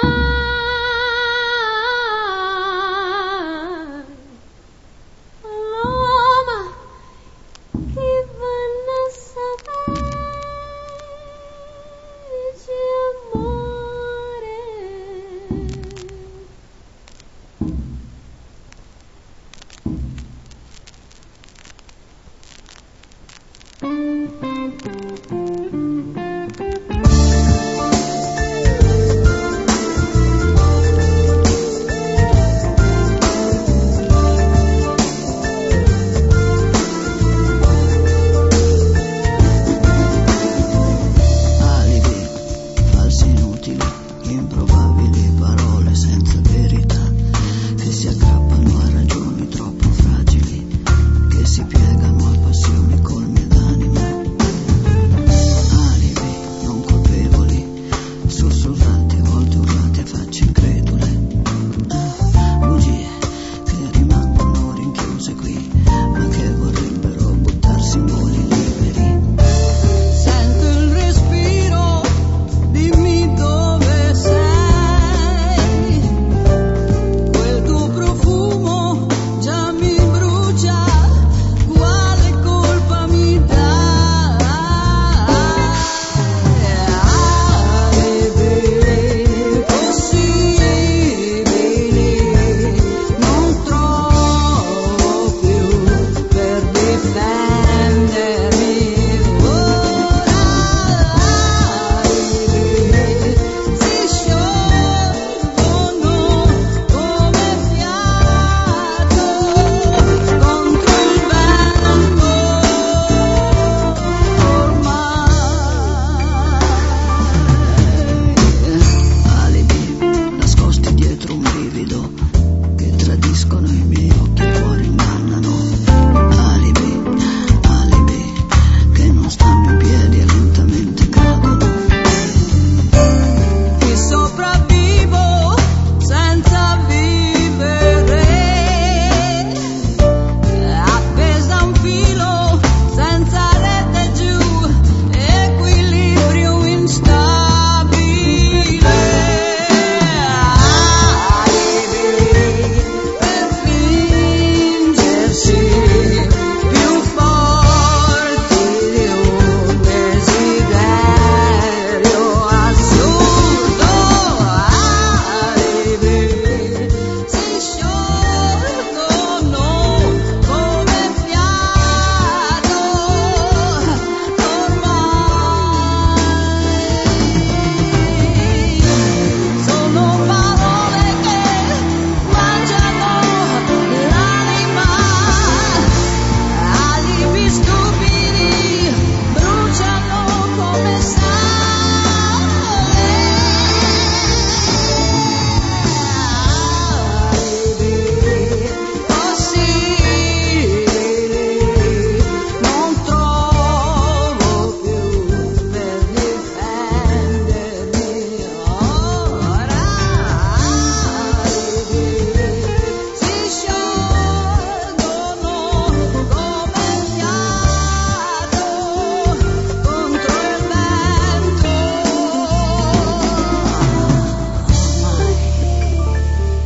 Improbabili parole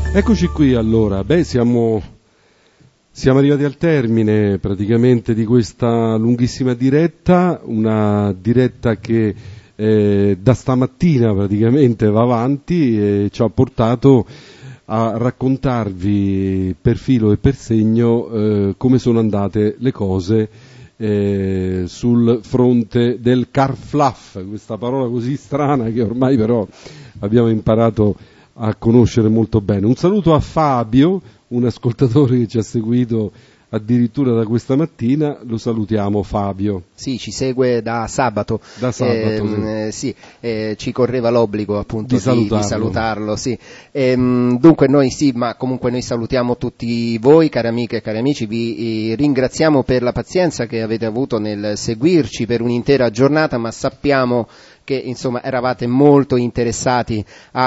Eccoci qui allora, beh siamo, siamo arrivati al termine praticamente di questa lunghissima diretta, una diretta che eh, da stamattina praticamente va avanti e ci ha portato a raccontarvi per filo e per segno eh, come sono andate le cose eh, sul fronte del Carfluff, questa parola così strana che ormai però abbiamo imparato a conoscere molto bene. Un saluto a Fabio, un ascoltatore che ci ha seguito addirittura da questa mattina, lo salutiamo Fabio.
Sì, ci segue da sabato.
Da sabato,
eh, sì, sì eh, ci correva l'obbligo appunto
di salutarlo.
Di, di salutarlo sì. ehm, dunque noi sì, ma comunque noi salutiamo tutti voi, cari amiche e cari amici, vi eh, ringraziamo per la pazienza che avete avuto nel seguirci per un'intera giornata, ma sappiamo che insomma eravate molto interessati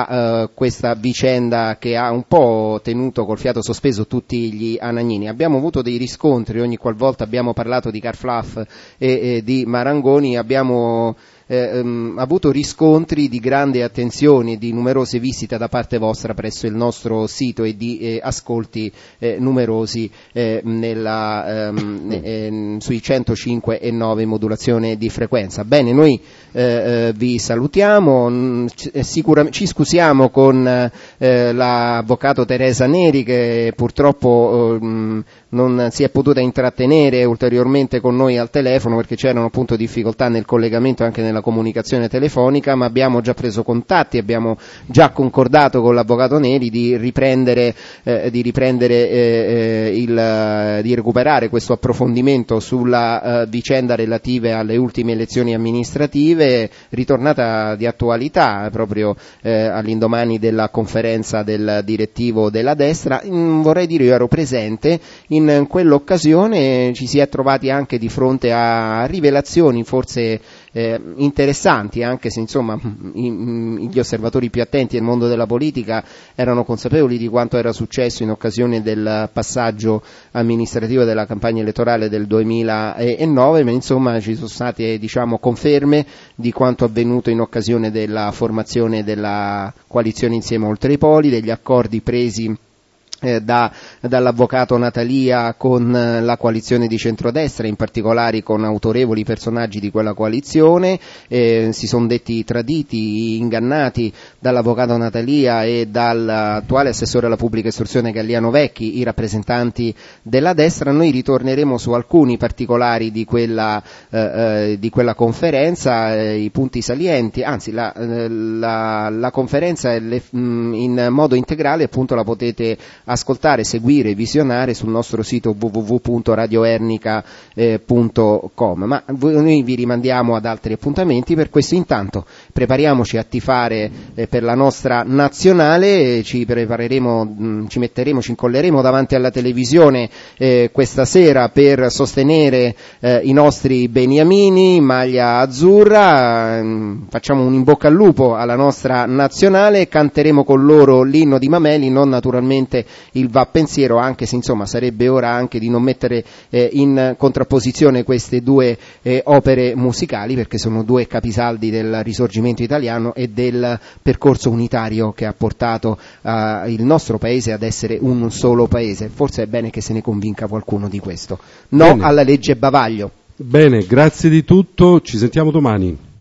a uh, questa vicenda che ha un po' tenuto col fiato sospeso tutti gli anagnini. Abbiamo avuto dei riscontri ogni qualvolta abbiamo parlato di Carfluff e, e di Marangoni, abbiamo Eh, um, avuto riscontri di grande attenzione, di numerose visite da parte vostra presso il nostro sito e di eh, ascolti eh, numerosi eh, nella, um, eh, sui centocinque e nove modulazione di frequenza. Bene, noi eh, eh, vi salutiamo, mh, sicura, ci scusiamo con eh, l'avvocato Teresa Neri che purtroppo eh, non si è potuta intrattenere ulteriormente con noi al telefono perché c'erano appunto difficoltà nel collegamento anche nella comunicazione telefonica, ma abbiamo già preso contatti, abbiamo già concordato con l'avvocato Neri di riprendere, eh, di, riprendere eh, il, di recuperare questo approfondimento sulla eh, vicenda relative alle ultime elezioni amministrative, ritornata di attualità proprio eh, all'indomani della conferenza del direttivo della destra. Mm, vorrei dire, io ero presente in In quell'occasione, ci si è trovati anche di fronte a rivelazioni forse eh, interessanti, anche se insomma i, i, gli osservatori più attenti del mondo della politica erano consapevoli di quanto era successo in occasione del passaggio amministrativo della campagna elettorale del duemilanove, ma insomma ci sono state diciamo conferme di quanto avvenuto in occasione della formazione della coalizione Insieme Oltre i Poli, degli accordi presi Eh, da, dall'avvocato Natalia con eh, la coalizione di centrodestra, in particolare con autorevoli personaggi di quella coalizione, eh, si sono detti traditi, ingannati dall'avvocato Natalia e dall'attuale assessore alla pubblica istruzione Galliano Vecchi, i rappresentanti della destra. Noi ritorneremo su alcuni particolari di quella, eh, eh, di quella conferenza, eh, i punti salienti, anzi la, eh, la, la conferenza le, mh, in modo integrale appunto la potete ascoltare, seguire, visionare sul nostro sito w w w punto radio ernica punto com, ma noi vi rimandiamo ad altri appuntamenti. Per questo intanto prepariamoci a tifare eh, per la nostra nazionale, ci prepareremo, mh, ci metteremo, ci incolleremo davanti alla televisione eh, questa sera per sostenere eh, i nostri beniamini in maglia azzurra, mh, facciamo un in bocca al lupo alla nostra nazionale, canteremo con loro l'inno di Mameli, non naturalmente il va pensiero, anche se insomma sarebbe ora anche di non mettere eh, in contrapposizione queste due eh, opere musicali, perché sono due capisaldi del risorgimento italiano e del percorso unitario che ha portato eh, il nostro paese ad essere un solo paese. Forse è bene che se ne convinca qualcuno di questo. No Bene. Alla legge bavaglio.
Bene, grazie di tutto, ci sentiamo domani.